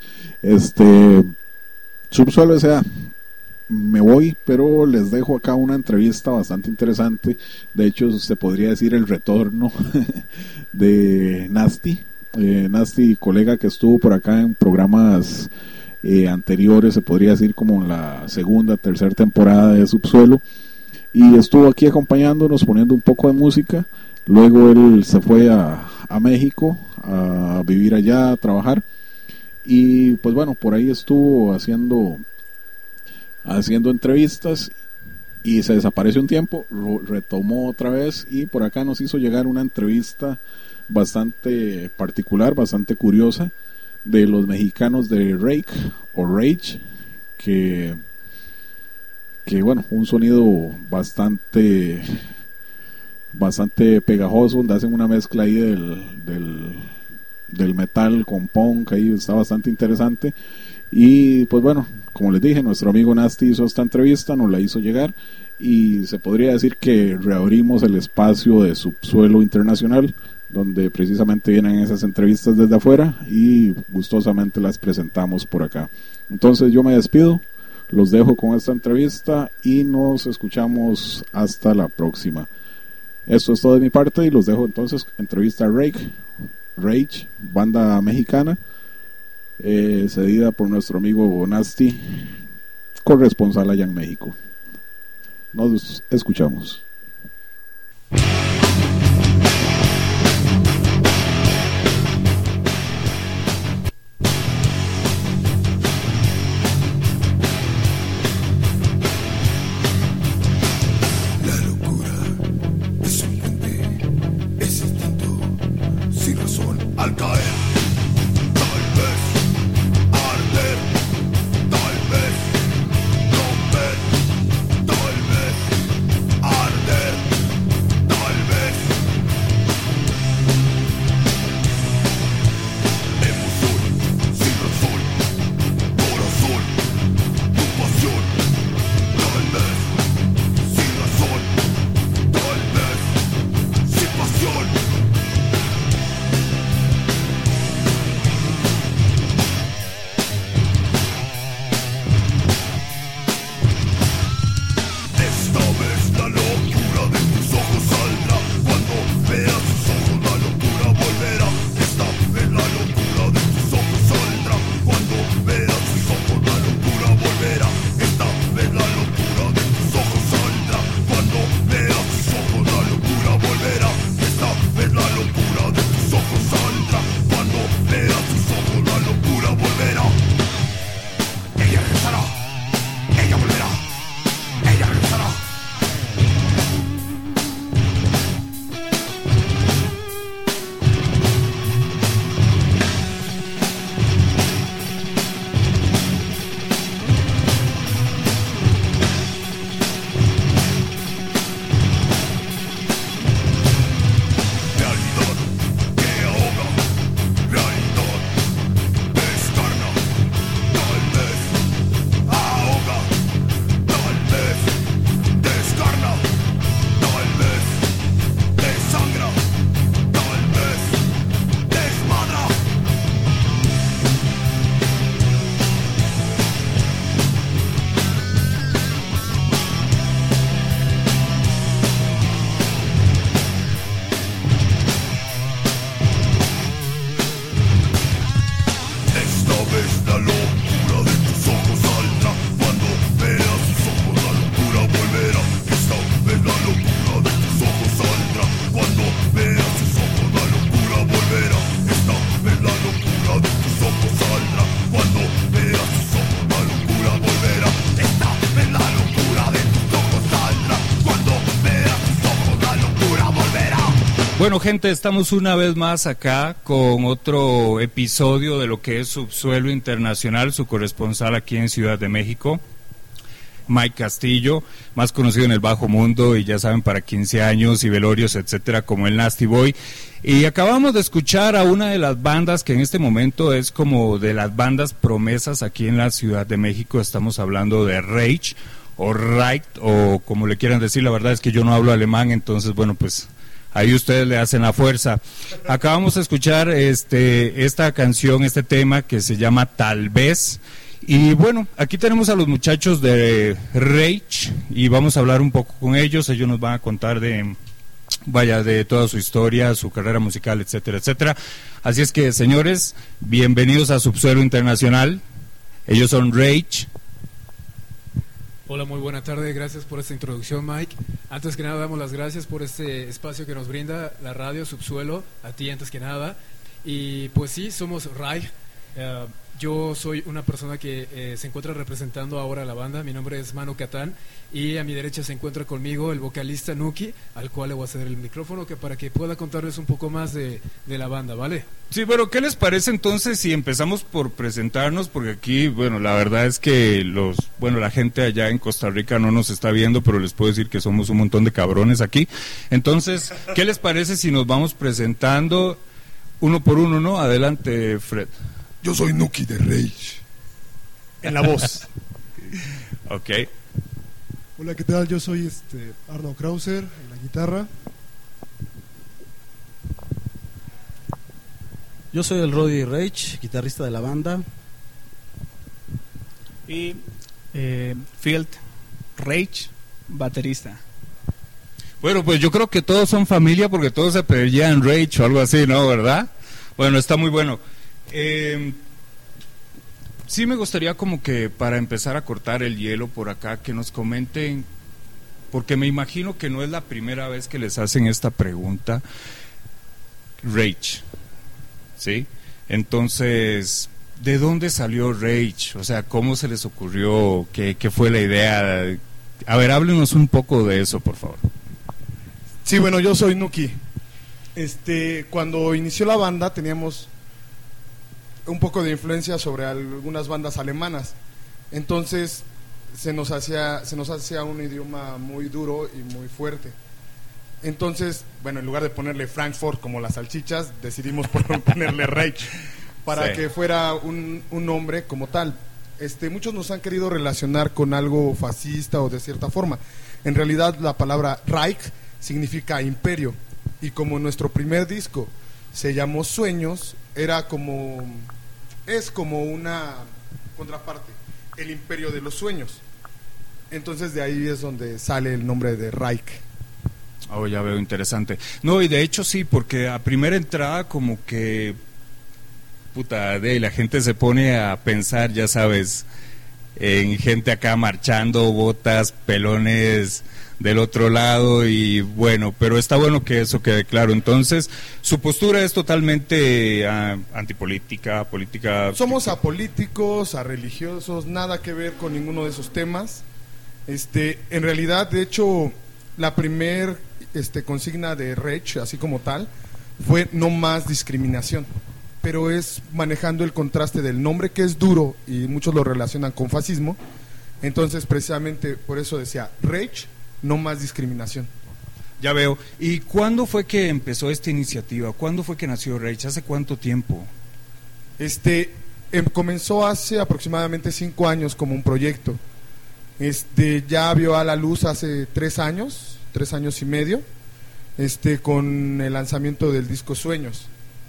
Subsuelo S.A. Me voy, pero les dejo acá una entrevista bastante interesante. De hecho, se podría decir el retorno de Nasty. Nasty, colega que estuvo por acá en programas anteriores, se podría decir como en la segunda, tercera temporada de Subsuelo, y estuvo aquí acompañándonos, poniendo un poco de música. Luego él se fue a México a vivir allá, a trabajar, y pues bueno, por ahí estuvo haciendo entrevistas y se desapareció un tiempo, retomó otra vez, y por acá nos hizo llegar una entrevista bastante particular, bastante curiosa, de los mexicanos de Rake o Rage, que bueno, un sonido bastante pegajoso, donde hacen una mezcla ahí del metal con punk, ahí está bastante interesante. Y pues bueno, como les dije, nuestro amigo Nasty hizo esta entrevista, nos la hizo llegar y se podría decir que reabrimos el espacio de Subsuelo Internacional, donde precisamente vienen esas entrevistas desde afuera y gustosamente las presentamos por acá. Entonces yo me despido, los dejo con esta entrevista y nos escuchamos hasta la próxima. Esto es todo de mi parte y los dejo entonces. Entrevista a Rage, banda mexicana, cedida por nuestro amigo Nasty, corresponsal allá en México. Nos escuchamos. Al caer, tal vez arder, tal vez romper, tal vez arder, tal vez emoción, sin razón, corazón, tu pasión, tal vez sin razón, tal vez sin pasión. Bueno, gente, estamos una vez más acá con otro episodio de lo que es Subsuelo Internacional, su corresponsal aquí en Ciudad de México, Mike Castillo, más conocido en el bajo mundo y ya saben, para 15 años y velorios, etcétera, como el Nasty Boy. Y acabamos de escuchar a una de las bandas que en este momento es como de las bandas promesas aquí en la Ciudad de México. Estamos hablando de Rage o Right o como le quieran decir. La verdad es que yo no hablo alemán, entonces bueno, pues ahí ustedes le hacen la fuerza. Acabamos de escuchar esta canción, este tema que se llama Tal Vez. Y bueno, aquí tenemos a los muchachos de Rage y vamos a hablar un poco con ellos. Ellos nos van a contar de toda su historia, su carrera musical, etcétera, etcétera. Así es que, señores, bienvenidos a Subsuelo Internacional. Ellos son Rage. Hola, muy buena tarde, gracias por esta introducción, Mike. Antes que nada damos las gracias por este espacio que nos brinda la radio Subsuelo, a ti antes que nada. Y pues sí, somos Rage. Yo soy una persona que se encuentra representando ahora a la banda. Mi nombre es Manu Catán y a mi derecha se encuentra conmigo el vocalista Nuki, al cual le voy a ceder el micrófono para que pueda contarles un poco más de la banda, ¿vale? Sí, bueno, ¿qué les parece entonces si empezamos por presentarnos? Porque aquí, bueno, la verdad es que la gente allá en Costa Rica no nos está viendo, pero les puedo decir que somos un montón de cabrones aquí. Entonces, ¿qué les parece si nos vamos presentando uno por uno, no? Adelante, Fred. Yo soy Nuki de Rage. en la voz. Ok. Hola, ¿qué tal? Yo soy Arno Krauser en la guitarra. Yo soy el Roddy Rage, guitarrista de la banda. Y Field Rage, baterista. Bueno, pues yo creo que todos son familia porque todos se apellían Rage o algo así, ¿no? ¿Verdad? Bueno, está muy bueno. Sí me gustaría como que para empezar a cortar el hielo por acá, que nos comenten, porque me imagino que no es la primera vez que les hacen esta pregunta. Rage, ¿sí? Entonces, ¿de dónde salió Rage? O sea, ¿cómo se les ocurrió? ¿Qué fue la idea? A ver, háblenos un poco de eso, por favor. Sí, bueno, yo soy Nuki. Cuando inició la banda teníamos un poco de influencia sobre algunas bandas alemanas. Entonces se nos hacía un idioma muy duro y muy fuerte. Entonces, bueno, en lugar de ponerle Frankfurt como las salchichas, decidimos ponerle Rage para que fuera un nombre como tal. Muchos nos han querido relacionar con algo fascista o de cierta forma. En realidad la palabra Reich significa imperio, y como nuestro primer disco se llamó Sueños, es como una contraparte, el imperio de los sueños. Entonces de ahí es donde sale el nombre de Reich. Oh, ya veo, interesante. No, y de hecho sí, porque a primera entrada como que la gente se pone a pensar, ya sabes, en gente acá marchando, botas, pelones del otro lado, y bueno, pero está bueno que eso quede claro. Entonces, su postura es totalmente antipolítica, política. Somos apolíticos, religiosos, nada que ver con ninguno de esos temas. En realidad, de hecho, la primer consigna de Rage, así como tal, fue no más discriminación, pero es manejando el contraste del nombre, que es duro y muchos lo relacionan con fascismo. Entonces, precisamente por eso decía Rage, no más discriminación. Ya veo. ¿Y cuándo fue que empezó esta iniciativa? ¿Cuándo fue que nació Rage? ¿Hace cuánto tiempo? Comenzó hace aproximadamente 5 años como un proyecto. Ya vio a la luz hace 3 años y medio, con el lanzamiento del disco Sueños.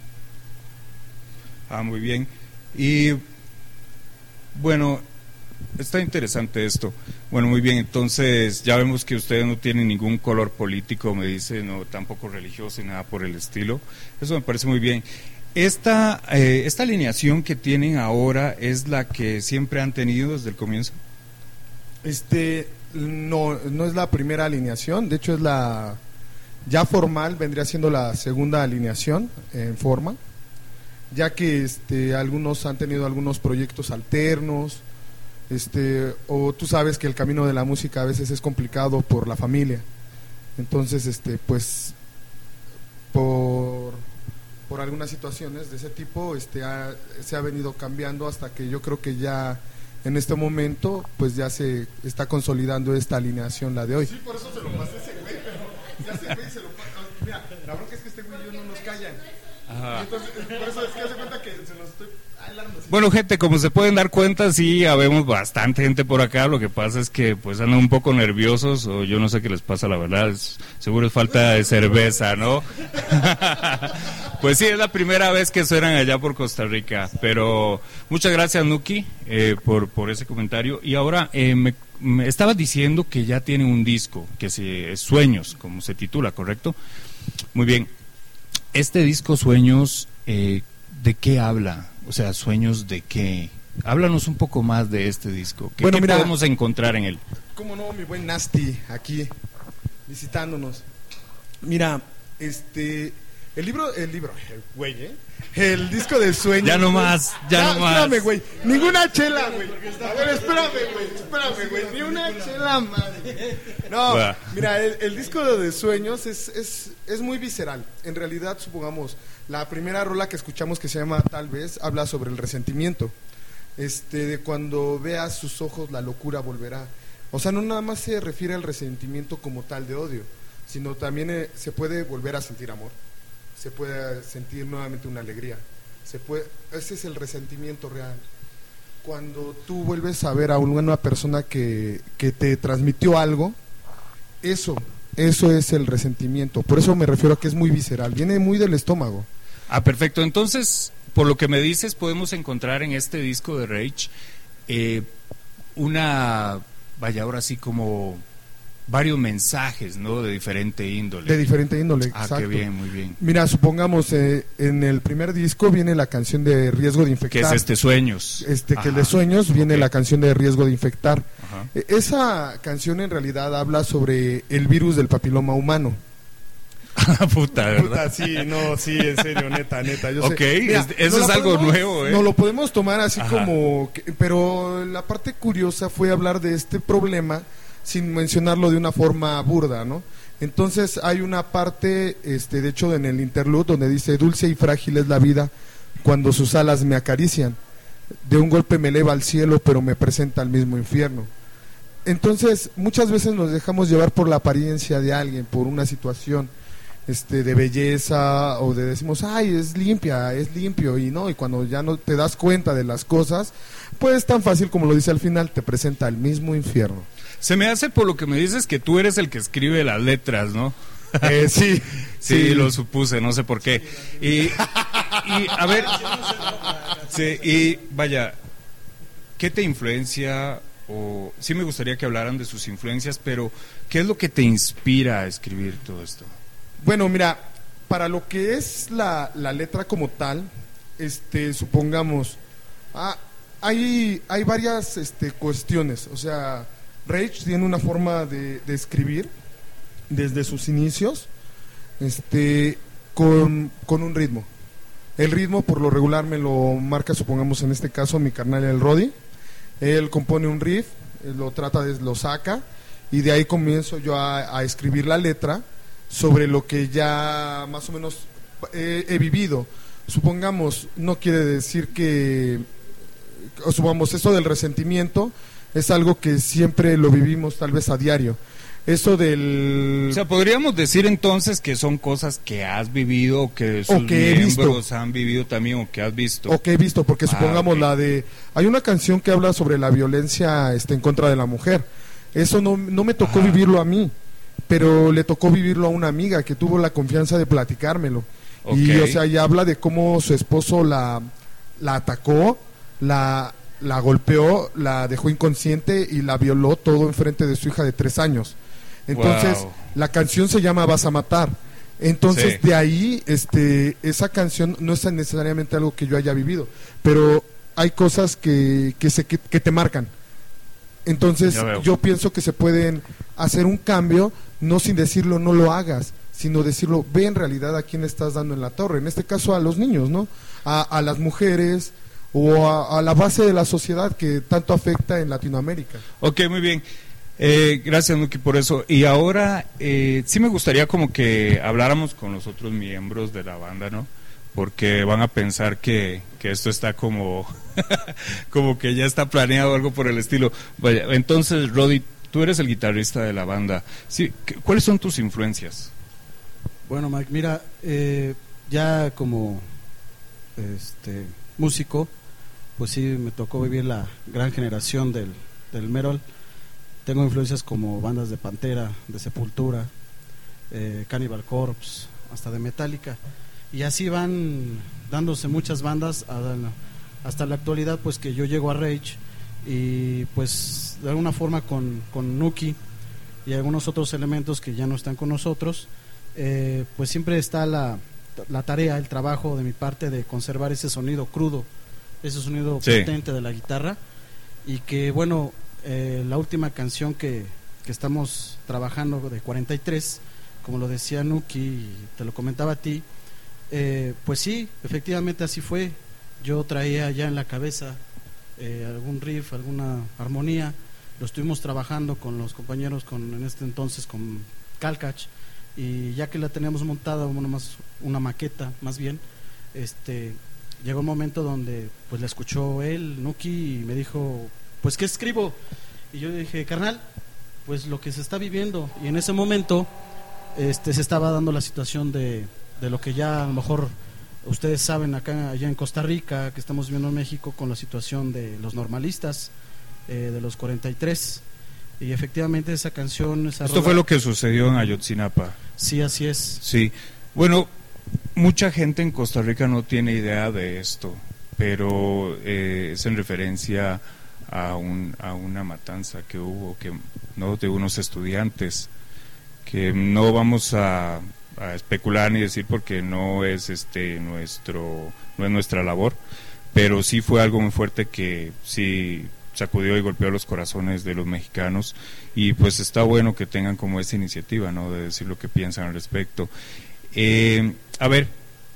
Muy bien. Y bueno, está interesante esto. Bueno, muy bien, entonces ya vemos que ustedes no tienen ningún color político, me dice, no, tampoco religioso ni nada por el estilo. Eso me parece muy bien. Esta alineación que tienen ahora es la que siempre han tenido desde el comienzo. No es la primera alineación, de hecho es la ya formal, vendría siendo la segunda alineación en forma, ya que algunos han tenido algunos proyectos alternos, o tú sabes que el camino de la música a veces es complicado por la familia. Entonces, pues por algunas situaciones de ese tipo, se ha venido cambiando hasta que yo creo que ya en este momento pues ya se está consolidando esta alineación, la de hoy. Sí, por eso se lo pasé a ese güey, pero ya ese güey se lo pasó. Mira, la bronca es que este güey y yo no nos callan. Ajá. Entonces, por eso es que hace cuenta que se los estoy hablando. Bueno, gente, como se pueden dar cuenta, sí, habemos bastante gente por acá. Lo que pasa es que pues andan un poco nerviosos, o yo no sé qué les pasa, la verdad. Seguro es falta de cerveza, ¿no? Pues sí, es la primera vez que suenan allá por Costa Rica. Pero muchas gracias, Nuki, por ese comentario. Y ahora me estabas diciendo que ya tienen un disco, que es Sueños, como se titula, ¿correcto? Muy bien. Este disco Sueños, ¿de qué habla? O sea, ¿sueños de qué? Háblanos un poco más de este disco. ¿Qué podemos encontrar en él? Cómo no, mi buen Nasty, aquí visitándonos. Mira, el disco de Sueños. Ya no más, ya no más. Espérame, güey, ninguna chela, güey. A ver, espérame, güey, ni una chela, madre. No, mira, el disco de Sueños es muy visceral. En realidad, supongamos, la primera rola que escuchamos, que se llama Tal vez, habla sobre el resentimiento. De cuando veas sus ojos, la locura volverá. O sea, no nada más se refiere al resentimiento como tal de odio, sino también se puede volver a sentir amor. Se puede sentir nuevamente una alegría. Ese es el resentimiento real. cuando tú vuelves a ver a una persona que te transmitió algo, eso es el resentimiento. Por eso me refiero a que es muy visceral, viene muy del estómago. Ah, perfecto. Entonces, por lo que me dices, podemos encontrar en este disco de Rage ahora sí como varios mensajes, ¿no? De diferente índole. De diferente índole, exacto. Qué bien, muy bien. Mira, supongamos, en el primer disco viene la canción de Riesgo de Infectar. Que es Sueños. Que el de Sueños viene la canción de Riesgo de Infectar. Ajá. Esa canción en realidad habla sobre el virus del papiloma humano. Puta, ¿verdad? Sí, en serio, neta. Yo sé. Mira, eso es algo nuevo, ¿eh? No lo podemos tomar así como... pero la parte curiosa fue hablar de este problema sin mencionarlo de una forma burda, ¿no? Entonces hay una parte, de hecho en el interlude, donde dice: dulce y frágil es la vida cuando sus alas me acarician, de un golpe me eleva al cielo pero me presenta al mismo infierno. Entonces muchas veces nos dejamos llevar por la apariencia de alguien, por una situación de belleza, o decimos, ay, es limpio, y cuando ya no te das cuenta de las cosas, pues tan fácil como lo dice al final, te presenta el mismo infierno. Se me hace, por lo que me dices, que tú eres el que escribe las letras, ¿no? Sí, lo supuse, no sé por qué. Y a ver, y vaya, ¿qué te influencia? O sí me gustaría que hablaran de sus influencias, pero ¿qué es lo que te inspira a escribir todo esto? Bueno, mira, para lo que es la letra como tal, supongamos, hay varias cuestiones. O sea, Rage tiene una forma de escribir desde sus inicios, con un ritmo. El ritmo por lo regular me lo marca, supongamos en este caso, mi carnal el Rodi. Él compone un riff, lo saca, y de ahí comienzo yo a escribir la letra sobre lo que ya más o menos he vivido. Supongamos, no quiere decir que, supongamos, eso del resentimiento es algo que siempre lo vivimos tal vez a diario. Eso del... O sea, podríamos decir entonces que son cosas que has vivido, o que sus miembros han vivido también, o que has visto. O que he visto, porque supongamos la de... Hay una canción que habla sobre la violencia en contra de la mujer. Eso no me tocó vivirlo a mí, pero le tocó vivirlo a una amiga que tuvo la confianza de platicármelo. Y, o sea, ella habla de cómo su esposo la atacó, la golpeó, la dejó inconsciente y la violó todo enfrente de su hija de 3 años. Entonces, la canción se llama Vas a matar. Entonces, de ahí, esa canción no es necesariamente algo que yo haya vivido, pero hay cosas que te marcan. Entonces, yo pienso que se pueden hacer un cambio, no sin decirlo, no lo hagas, sino decirlo, ve en realidad a quién estás dando en la torre. En este caso, a los niños, ¿no? A las mujeres, o a la base de la sociedad que tanto afecta en Latinoamérica. Ok, muy bien. Gracias, Nuki, por eso. Y ahora sí me gustaría como que habláramos con los otros miembros de la banda, ¿no? Porque van a pensar que esto está como como que ya está planeado, algo por el estilo. Vaya, entonces, Rodi, tú eres el guitarrista de la banda. Sí, ¿cuáles son tus influencias? Bueno, Mike, mira, ya como músico, pues sí me tocó vivir la gran generación del metal. Tengo influencias como bandas de Pantera, de Sepultura, Cannibal Corpse, hasta de Metallica, y así van dándose muchas bandas hasta la actualidad, pues que yo llego a Rage, y pues de alguna forma con Nuki y algunos otros elementos que ya no están con nosotros, pues siempre está la tarea, el trabajo de mi parte de conservar ese sonido crudo, ese sonido potente de la guitarra, y que bueno, la última canción que estamos trabajando de 43, como lo decía Nuki y te lo comentaba a ti, pues sí, efectivamente así fue. Yo traía ya en la cabeza algún riff, alguna armonía, lo estuvimos trabajando con los compañeros, en este entonces con Calcach, y ya que la teníamos montada, una maqueta más bien, llegó un momento donde pues la escuchó él, Nuki, y me dijo, pues ¿qué escribo? Y yo dije, carnal, pues lo que se está viviendo. Y en ese momento se estaba dando la situación de lo que ya a lo mejor Ustedes saben allá en Costa Rica que estamos viviendo en México con la situación de los normalistas, de los 43, y efectivamente esa canción... Esto fue lo que sucedió en Ayotzinapa. Sí, así es. Sí, bueno, mucha gente en Costa Rica no tiene idea de esto, pero es en referencia a una matanza que hubo, no, de unos estudiantes, que no vamos a especular ni decir porque no es no es nuestra labor, pero sí fue algo muy fuerte que sí sacudió y golpeó los corazones de los mexicanos, y pues está bueno que tengan como esa iniciativa, ¿no?, de decir lo que piensan al respecto. A ver,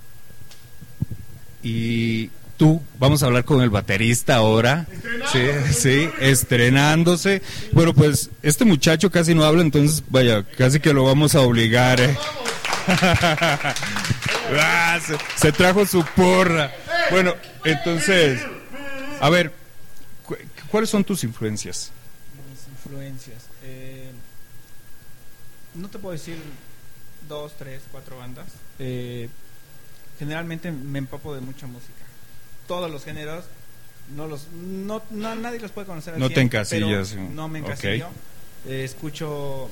y tú, vamos a hablar con el baterista ahora. Sí, estrenándose. Bueno, pues este muchacho casi no habla, entonces vaya, casi que lo vamos a obligar, se trajo su porra. Bueno, entonces, a ver, ¿cuáles son tus influencias? Mis influencias, no te puedo decir 2, 3, 4 bandas. Generalmente me empapo de mucha música, todos los géneros. Nadie los puede conocer al 100, te encasillas, pero no me encasillo. Escucho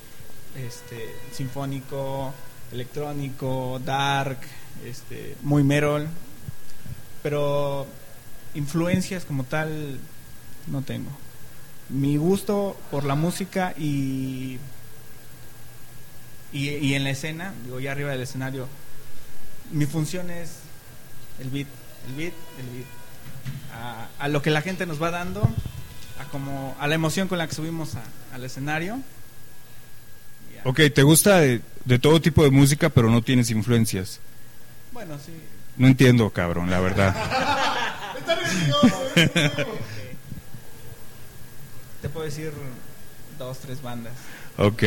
sinfónico, electrónico, dark, muy metal, pero influencias como tal no tengo. Mi gusto por la música y en la escena, digo, ya arriba del escenario, mi función es el beat. A lo que la gente nos va dando, a la emoción con la que subimos al escenario. Ok, te gusta de todo tipo de música, pero no tienes influencias. Bueno, sí. No entiendo, cabrón, la verdad. Te puedo decir 2, 3 bandas. Ok.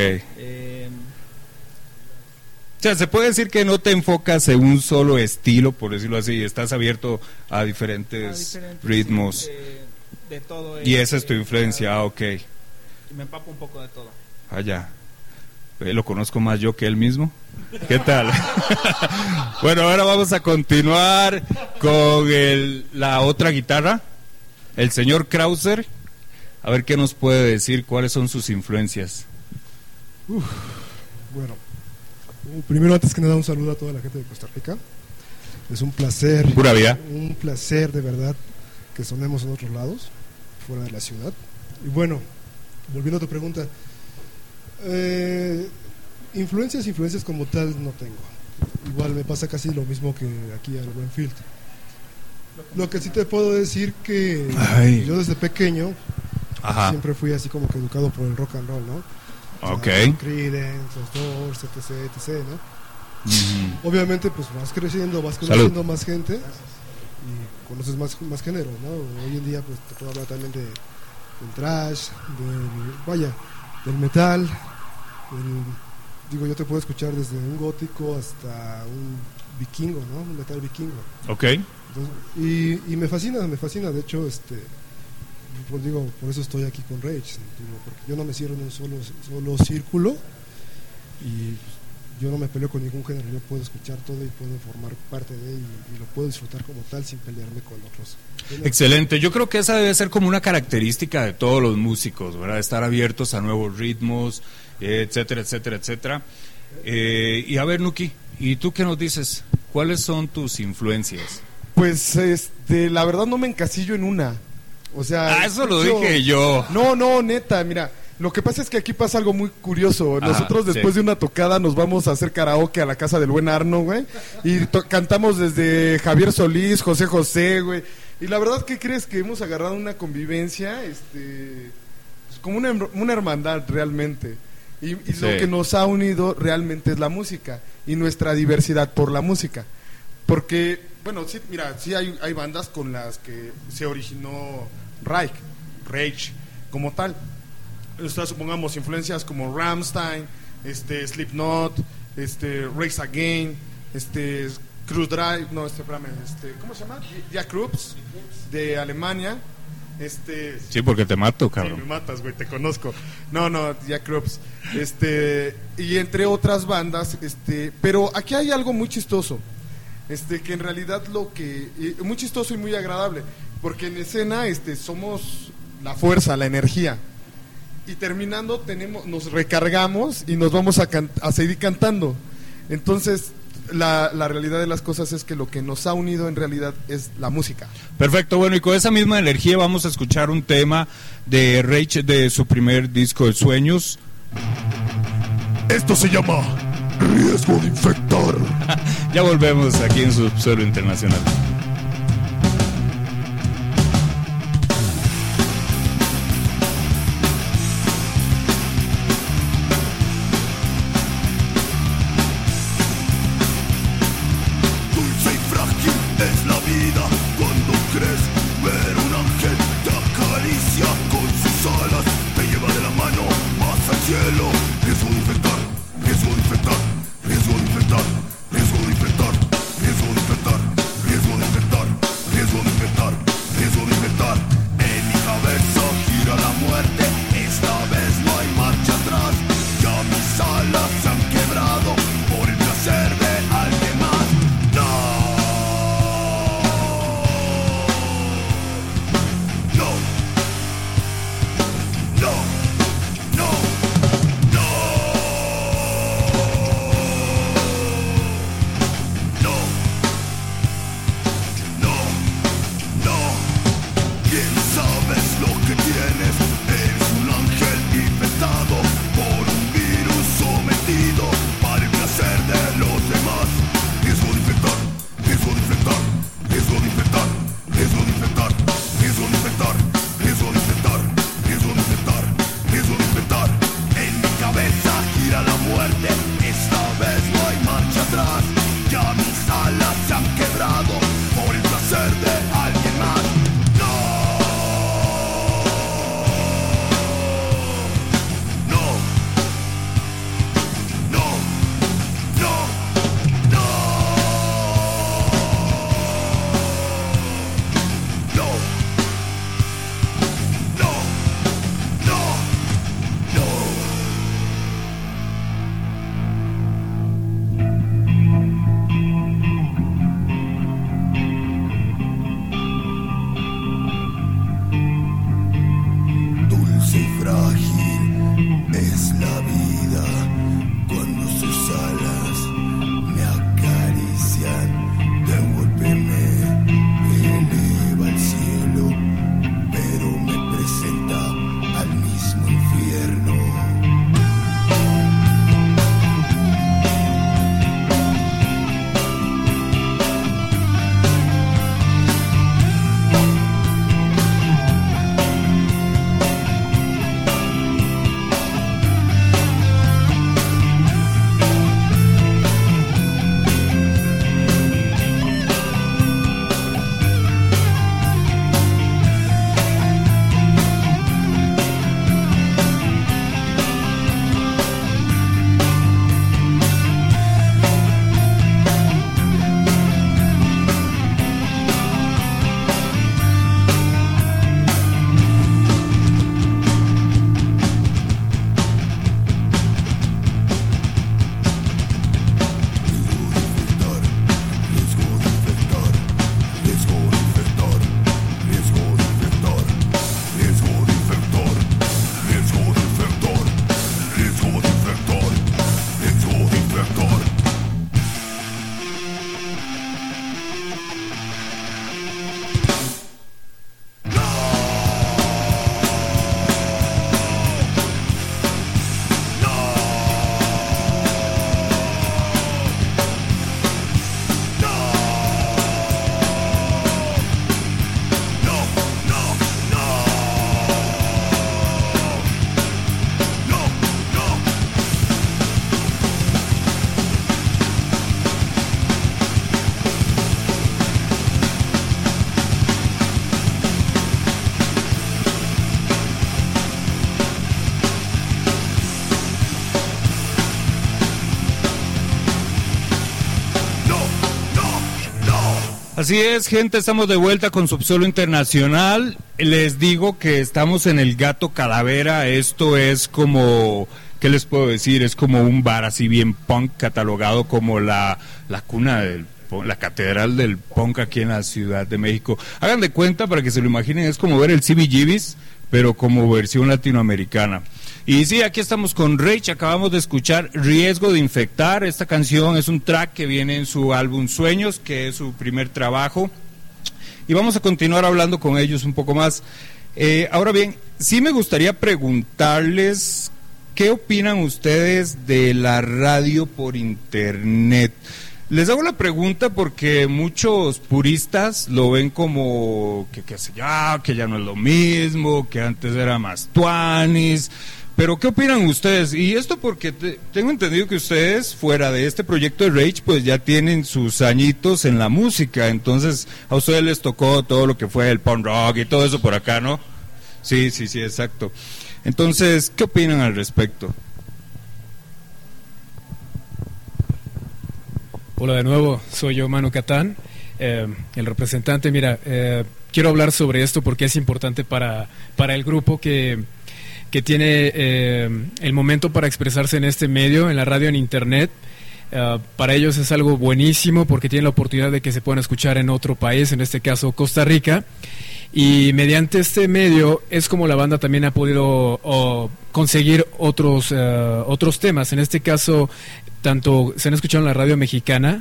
O sea, se puede decir que no te enfocas en un solo estilo, por decirlo así, estás abierto a diferentes ritmos. Sí, de todo. Y esa es tu influencia, ok. Me empapo un poco de todo. Ya. Lo conozco más yo que él mismo. ¿Qué tal? Bueno, ahora vamos a continuar con la otra guitarra, el señor Krauser. A ver qué nos puede decir, cuáles son sus influencias. Bueno, primero, antes que nada, un saludo a toda la gente de Costa Rica. Es un placer. Pura vida. Un placer, de verdad, que sonemos en otros lados, fuera de la ciudad. Y bueno, volviendo a tu pregunta, influencias como tal no tengo. Igual me pasa casi lo mismo que aquí al buen Field. Lo que sí te puedo decir que yo desde pequeño siempre fui así como que educado por el rock and roll, ¿no? O sea, Creedence, los Doors, etc., ¿no? Obviamente pues vas conociendo más gente y conoces más género, ¿no? Hoy en día pues te puedo hablar también del thrash, del metal, yo te puedo escuchar desde un gótico hasta un vikingo, ¿no? Un metal vikingo. Ok. Entonces, y me fascina, de hecho, por eso estoy aquí con Rage, porque yo no me cierro en un solo círculo y yo no me peleo con ningún género, yo puedo escuchar todo y puedo formar parte de él y lo puedo disfrutar como tal sin pelearme con otros. Excelente, yo creo que esa debe ser como una característica de todos los músicos, ¿verdad? Estar abiertos a nuevos ritmos, etcétera, etcétera, etcétera. Y a ver, Nuki, ¿y tú qué nos dices? ¿Cuáles son tus influencias? Pues la verdad no me encasillo en una. O sea, eso lo dije yo. No, neta, mira, lo que pasa es que aquí pasa algo muy curioso. Nosotros después de una tocada nos vamos a hacer karaoke a la casa del buen Arno, güey, y cantamos desde Javier Solís, José José, güey. Y la verdad, ¿qué crees? Que hemos agarrado una convivencia, como una hermandad realmente. Y lo que nos ha unido realmente es la música y nuestra diversidad por la música. Porque, bueno, sí, mira, sí hay bandas con las que se originó Rage como tal. Supongamos influencias como Rammstein, Slipknot, Race Again, Cruise Drive, ¿cómo se llama? Jack Krupps de Alemania. Sí, porque te mato, cabrón. Sí, me matas, güey, te conozco. No, Jack Krupps. Y entre otras bandas, pero aquí hay algo muy chistoso. que en realidad muy chistoso y muy agradable, porque en escena somos la fuerza, la energía, y terminando nos recargamos y nos vamos a seguir cantando. Entonces la realidad de las cosas es que lo que nos ha unido en realidad es la música. Perfecto, bueno, y con esa misma energía vamos a escuchar un tema de Rage de su primer disco de Sueños. Esto se llama Riesgo de Infectar. Ya volvemos aquí en Subsuelo Internacional. Dulce y frágil es la vida cuando crees ver un ángel te acaricia con sus alas, te lleva de la mano más al cielo. Riesgo de infectar, riesgo de infectar, riesgo de infectar, riesgo de infectar, riesgo de infectar, riesgo de infectar, riesgo de infectar, riesgo de infectar. En mi cabeza gira la muerte, esta vez no hay marcha atrás. Ya mis alas se han quebrado por el placer de alguien más. No, no, no, no, no, no, no, no. Bien sabes lo que tienes, eres un ángel infectado por un virus sometido para el placer de los demás. Riesgo de infectar, riesgo de infectar, riesgo de infectar, riesgo de infectar, riesgo de infectar, riesgo de infectar, riesgo de infectar, riesgo de infectar. En mi cabeza gira la muerte, esta vez no hay marcha atrás. Ya mis alas se han quebrado por el placer de alguien más. No, no, no, no, no, no, no, no, no. Dulce y frágil es la vida cuando sus alas me acarician. De un golpe me eleva al cielo, pero me presenta al mismo infierno. Así es, gente, estamos de vuelta con Subsuelo Internacional. Les digo que estamos en el Gato Calavera. Esto es como, ¿qué les puedo decir? Es como un bar así bien punk, catalogado como la cuna la catedral del punk aquí en la Ciudad de México. Hagan de cuenta, para que se lo imaginen, es como ver el CBGBs, pero como versión latinoamericana. Y sí, aquí estamos con Rage, acabamos de escuchar Riesgo de Infectar. Esta canción es un track que viene en su álbum Sueños, que es su primer trabajo, y vamos a continuar hablando con ellos un poco más. Ahora bien, sí me gustaría preguntarles ¿qué opinan ustedes de la radio por internet? Les hago la pregunta porque muchos puristas lo ven como que ya no es lo mismo, que antes era más tuanis. Pero ¿qué opinan ustedes? Y esto porque tengo entendido que ustedes, fuera de este proyecto de Rage, pues ya tienen sus añitos en la música. Entonces, a ustedes les tocó todo lo que fue el punk rock y todo eso por acá, ¿no? Sí, exacto. Entonces, ¿qué opinan al respecto? Hola de nuevo, soy yo, Manu Catán, el representante. Mira, quiero hablar sobre esto porque es importante para el grupo que tiene el momento para expresarse en este medio, en la radio, en internet. Para ellos es algo buenísimo porque tienen la oportunidad de que se puedan escuchar en otro país, en este caso Costa Rica, y mediante este medio es como la banda también ha podido conseguir otros temas. En este caso, tanto se han escuchado en la radio mexicana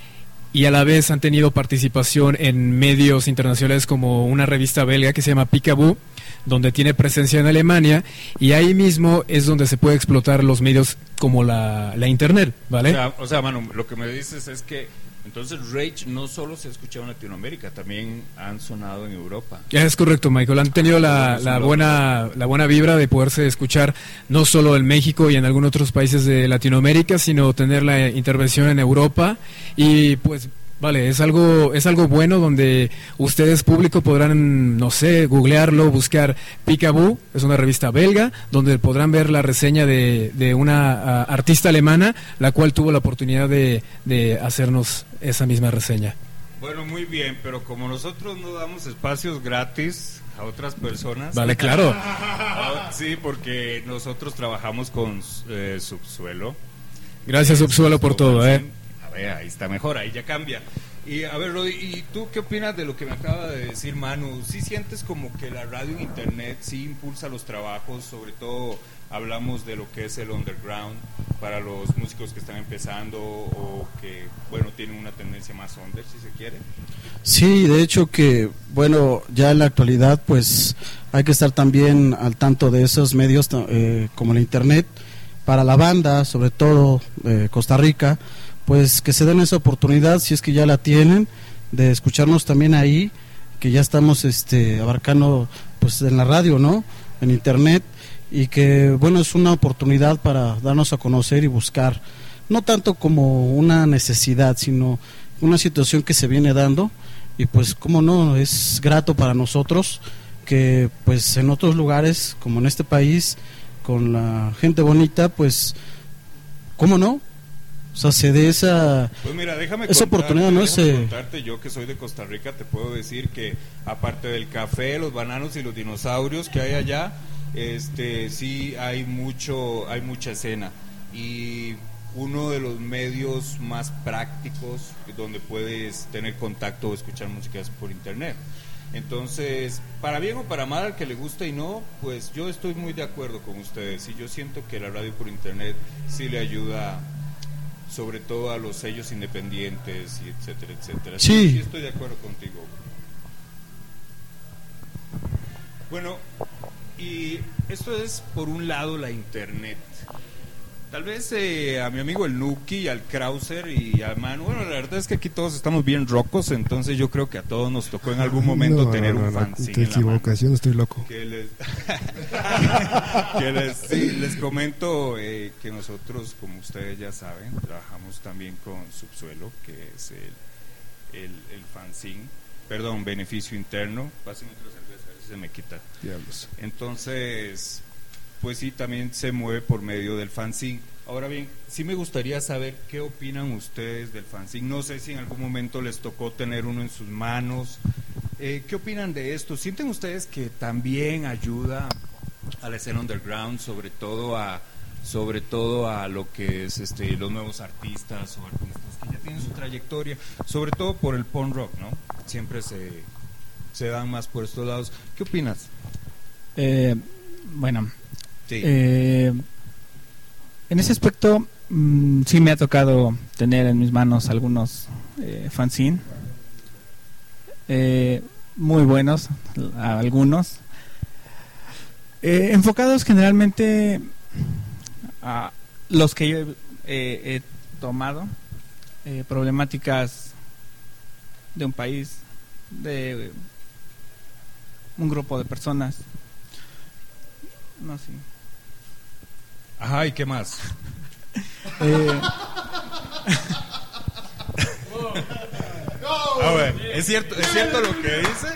y a la vez han tenido participación en medios internacionales como una revista belga que se llama Peekaboo, donde tiene presencia en Alemania, y ahí mismo es donde se puede explotar los medios como la internet, ¿vale? O sea, Manu, lo que me dices es que entonces Rage no solo se ha escuchado en Latinoamérica, también han sonado en Europa. Es correcto, Michael, han tenido la buena vibra de poderse escuchar no solo en México y en algunos otros países de Latinoamérica, sino tener la intervención en Europa. Y pues vale, es algo bueno donde ustedes, público, podrán, no sé, googlearlo, buscar Peekaboo, es una revista belga, donde podrán ver la reseña de una artista alemana, la cual tuvo la oportunidad de hacernos esa misma reseña. Bueno, muy bien, pero como nosotros no damos espacios gratis a otras personas... Vale, claro. Sí, porque nosotros trabajamos con Subsuelo. Gracias, Subsuelo, por todo, Ahí está mejor, ahí ya cambia. Y a ver, Rodi, ¿y tú qué opinas de lo que me acaba de decir Manu? ¿Sí sientes como que la radio en internet sí impulsa los trabajos? Sobre todo hablamos de lo que es el underground para los músicos que están empezando o que, bueno, tienen una tendencia más under, si se quiere. Sí, de hecho que, bueno, ya en la actualidad pues hay que estar también al tanto de esos medios como la internet, para la banda, sobre todo Costa Rica, pues que se den esa oportunidad, si es que ya la tienen, de escucharnos también ahí, que ya estamos abarcando pues en la radio, ¿no? En internet, y que bueno, es una oportunidad para darnos a conocer y buscar, no tanto como una necesidad, sino una situación que se viene dando, y pues cómo no, es grato para nosotros que pues en otros lugares, como en este país, con la gente bonita, pues cómo no, o sea, se dé esa, pues mira, esa oportunidad, ¿no? Contarte, yo que soy de Costa Rica, te puedo decir que aparte del café, los bananos y los dinosaurios que hay allá, sí hay mucha escena, y uno de los medios más prácticos donde puedes tener contacto o escuchar música es por internet. Entonces, para bien o para mal, al que le gusta y no, pues yo estoy muy de acuerdo con ustedes, y yo siento que la radio por internet sí le ayuda, sobre todo a los sellos independientes, y etcétera, etcétera. Sí, estoy de acuerdo contigo. Bueno, y esto es por un lado la internet. Tal vez a mi amigo el Nuki, al Krauser y a Manu, bueno, la verdad es que aquí todos estamos bien rocos, entonces yo creo que a todos nos tocó en algún momento tener un fanzine. Qué equivocación, estoy loco. Les comento que nosotros, como ustedes ya saben, trabajamos también con Subsuelo, que es el fanzine, Beneficio Interno. Pásenme otra cerveza, a ver si se me quita. Diablos. Entonces, pues sí, también se mueve por medio del fanzine. Ahora bien, sí me gustaría saber qué opinan ustedes del fanzine. No sé si en algún momento les tocó tener uno en sus manos. ¿Qué opinan de esto? ¿Sienten ustedes que también ayuda a la escena underground, sobre todo a lo que es los nuevos artistas o artistas que ya tienen su trayectoria, sobre todo por el punk rock, ¿no? Siempre se dan más por estos lados. ¿Qué opinas? Bueno, sí. En ese aspecto sí me ha tocado tener en mis manos algunos fanzine muy buenos, algunos enfocados generalmente a los que yo he tomado, problemáticas de un país, de un grupo de personas. No sé. Ajá, ¿y qué más? A ver, ¿es cierto lo que dice?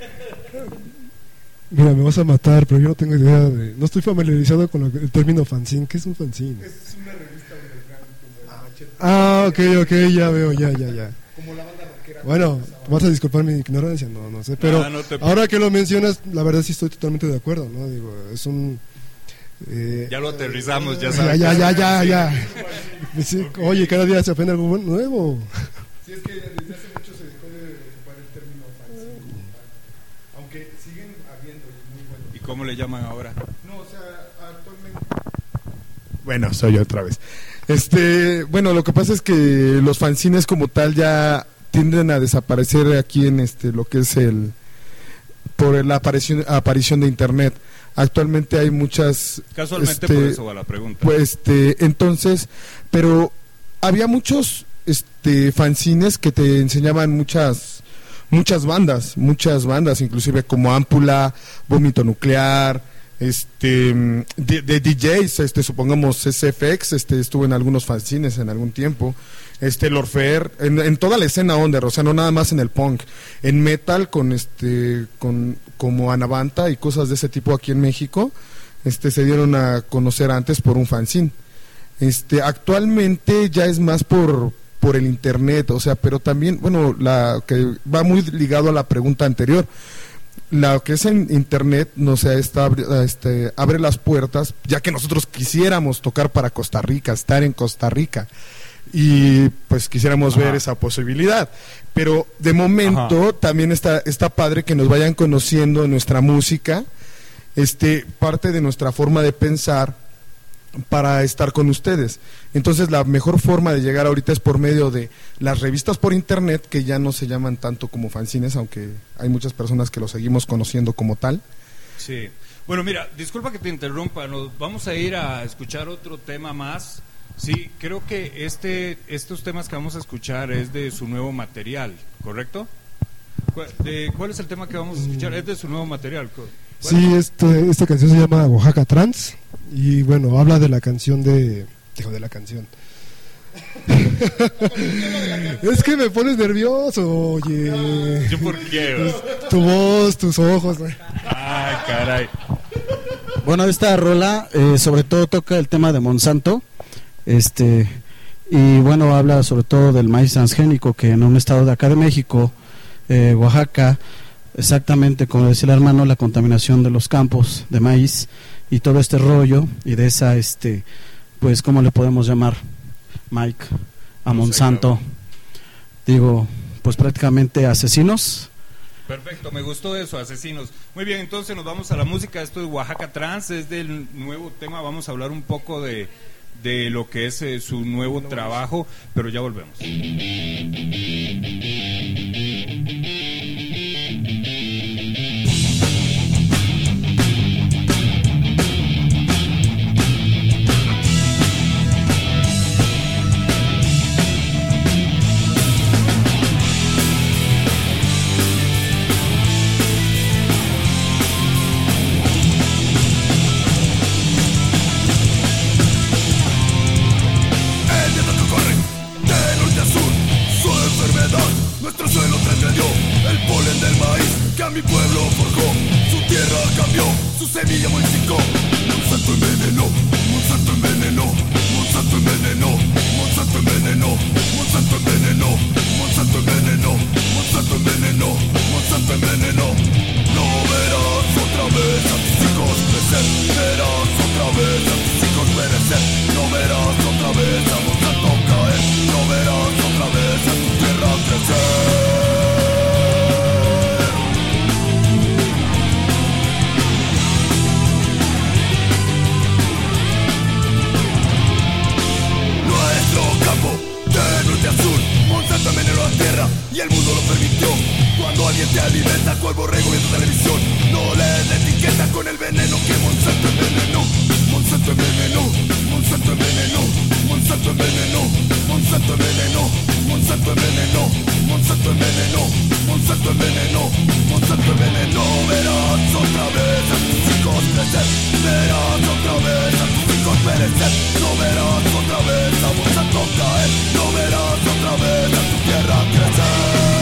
Mira, me vas a matar, pero yo no tengo idea de... No estoy familiarizado con el término fanzine. ¿Qué es un fanzine? Es una revista underground como la Machete. Ah, ok, ya veo, ya. Como la banda rockera. Bueno, vas a disculpar mi ignorancia, no sé, pero ahora que lo mencionas, la verdad sí estoy totalmente de acuerdo, ¿no? Digo, es un... ya lo aterrizamos, ya sabes. Ya. Sí, oye, cada día se aprende algo nuevo. Sí, es que desde hace mucho se dejó de ocupar el término fanzine, aunque siguen habiendo muy buenos. ¿Y cómo le llaman ahora? No, o sea, actualmente... Bueno, soy yo otra vez. Bueno, lo que pasa es que los fanzines como tal ya tienden a desaparecer aquí en lo que es por la aparición de internet. Actualmente hay muchas... Casualmente por eso va la pregunta. Pues entonces, pero había muchos fanzines que te enseñaban muchas bandas, inclusive como Ámpula, Vómito Nuclear, de DJs, supongamos SFX, estuvo en algunos fanzines en algún tiempo, Lorfer, en toda la escena under, o sea, no nada más en el punk, en metal con como Anavanta y cosas de ese tipo aquí en México, se dieron a conocer antes por un fanzine. Actualmente ya es más por el internet, o sea, pero también, bueno, la que va muy ligado a la pregunta anterior. Lo que es en internet, no sé, abre las puertas, ya que nosotros quisiéramos tocar para Costa Rica, estar en Costa Rica, y pues quisiéramos ver esa posibilidad, pero de momento también está padre que nos vayan conociendo nuestra música, parte de nuestra forma de pensar para estar con ustedes. Entonces la mejor forma de llegar ahorita es por medio de las revistas por internet, que ya no se llaman tanto como fanzines, aunque hay muchas personas que lo seguimos conociendo como tal. Sí. Bueno, mira, disculpa que te interrumpa, nos vamos a ir a escuchar otro tema más. Sí, creo que estos temas que vamos a escuchar es de su nuevo material, ¿correcto? ¿Cuál es el tema que vamos a escuchar? Es de su nuevo material. Sí, esta canción se llama Oaxaca Trans y bueno, habla de la canción de la canción. Es que me pones nervioso, oye. ¿Yo por qué? Tu voz, tus ojos. Ay, caray. Bueno, esta rola sobre todo toca el tema de Monsanto. Y bueno, habla sobre todo del maíz transgénico, que en un estado de acá de México, Oaxaca, exactamente como decía el hermano, la contaminación de los campos de maíz y todo este rollo y de esa pues ¿cómo le podemos llamar, Mike, a Monsanto? Digo, pues prácticamente asesinos. Perfecto, me gustó eso, asesinos. Muy bien, entonces nos vamos a la música. Esto es Oaxaca Trans, es del nuevo tema. Vamos a hablar un poco de lo que es su nuevo trabajo, pero ya volvemos. Nuestro suelo transgredió el polen del maíz que a mi pueblo forjó. Su tierra cambió, su semilla modificó. Monsanto envenenó, Monsanto envenenó, Monsanto envenenó, Monsanto envenenó, Monsanto envenenó, Monsanto envenenó, Monsanto envenenó, Monsanto envenenó. No verás otra vez a tus hijos crecer, verás otra vez a tus hijos perecer. No verás otra vez a Monsanto caer, no verás otra vez la tierra y el mundo lo permitió. Cuando alguien te alimenta cual borrego en televisión, no lees la etiqueta con el veneno que Monsanto envenenó. Monsanto envenenó, Monsanto envenenó, Monsanto envenenó, Monsanto envenenó, Monsanto envenenó, Monsanto envenenó, Monsanto envenenó, Monsanto envenenó. Verás otra vez a tus hijos crecer, verás otra vez a tus hijos perecer, no verás otra vez a Monsanto caer, no verás otra vez a tu tierra crecer.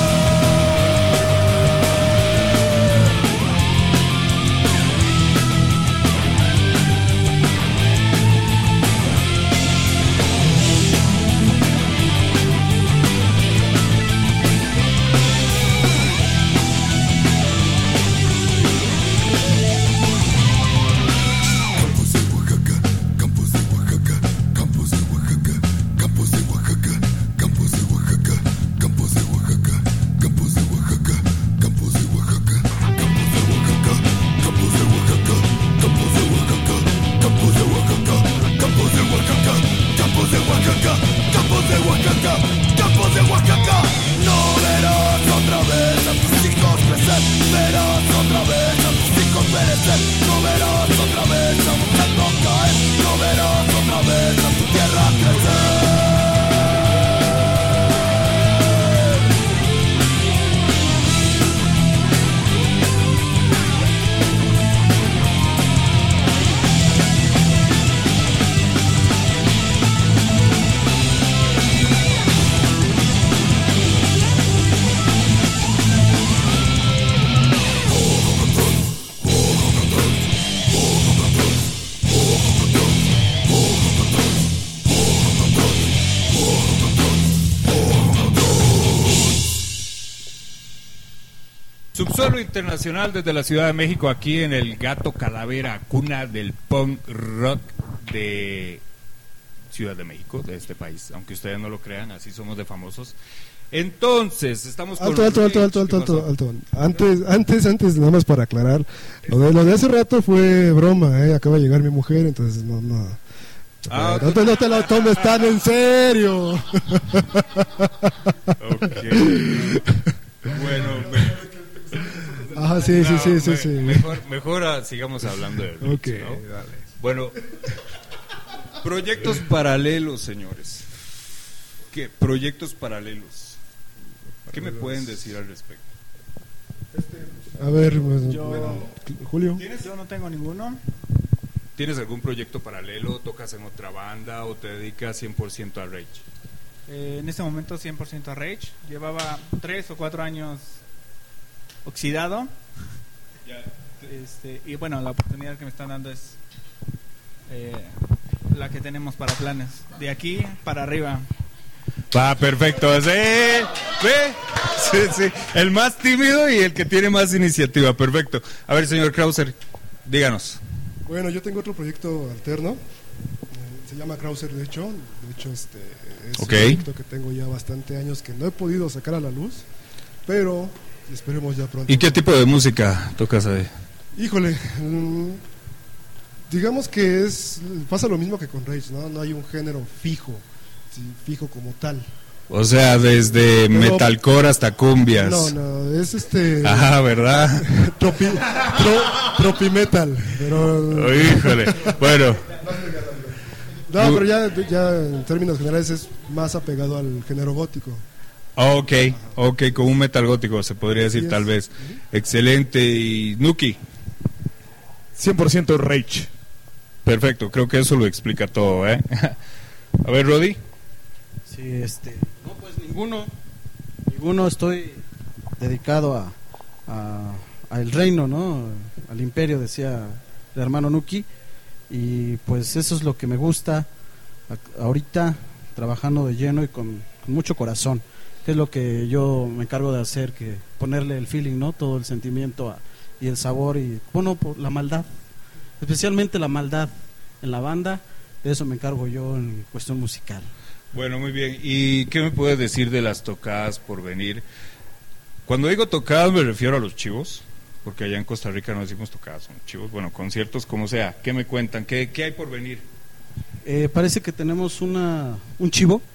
Subsuelo Internacional desde la Ciudad de México, aquí en el Gato Calavera, cuna del punk rock de Ciudad de México, de este país. Aunque ustedes no lo crean, así somos de famosos. Entonces, estamos con... Alto. Antes, nada más para aclarar, lo de hace rato fue broma, acaba de llegar mi mujer, entonces no te lo tomes tan en serio. Bueno, ajá, sí. Mejor sigamos hablando de Rich, okay, ¿no? dale. Bueno, proyectos paralelos, señores. ¿Qué proyectos paralelos? ¿Qué me pueden decir al respecto? A ver, Julio. Yo no tengo ninguno. ¿Tienes algún proyecto paralelo? ¿Tocas en otra banda o te dedicas 100% a Rage? En este momento 100% a Rage. Llevaba 3 o 4 años oxidado. Y bueno, la oportunidad que me están dando es la que tenemos para planes. De aquí para arriba. Va, perfecto. ¿Sí? Sí. El más tímido y el que tiene más iniciativa. Perfecto. A ver, señor Krauser, díganos. Bueno, yo tengo otro proyecto alterno. Se llama Krauser, de hecho. Es un proyecto que tengo ya bastante años que no he podido sacar a la luz, pero esperemos ya pronto. ¿Y qué tipo de música tocas ahí? Híjole, digamos que pasa lo mismo que con Rage, ¿no? No hay un género fijo como tal. O sea, desde metalcore hasta cumbias. No, es Ajá, ¿verdad? Tropimetal, pero... Híjole, bueno. No, pero ya en términos generales es más apegado al género gótico. Ok, con un metal gótico se podría decir tal vez. Excelente. ¿Y Nuki? 100% Rage. Perfecto, creo que eso lo explica todo, ¿eh? A ver, Rodi. Sí, no, pues ninguno estoy dedicado a el reino, ¿no? Al imperio, decía el hermano Nuki, y pues eso es lo que me gusta ahorita, trabajando de lleno y con mucho corazón, que es lo que yo me encargo de hacer, que ponerle el feeling, ¿no? Todo el sentimiento y el sabor, y bueno, por la maldad, especialmente la maldad en la banda, de eso me encargo yo en cuestión musical. Bueno, muy bien. ¿Y qué me puedes decir de las tocadas por venir? Cuando digo tocadas me refiero a los chivos, porque allá en Costa Rica no decimos tocadas, son chivos, bueno, conciertos como sea. ¿Qué me cuentan? ¿Qué hay por venir? Parece que tenemos un chivo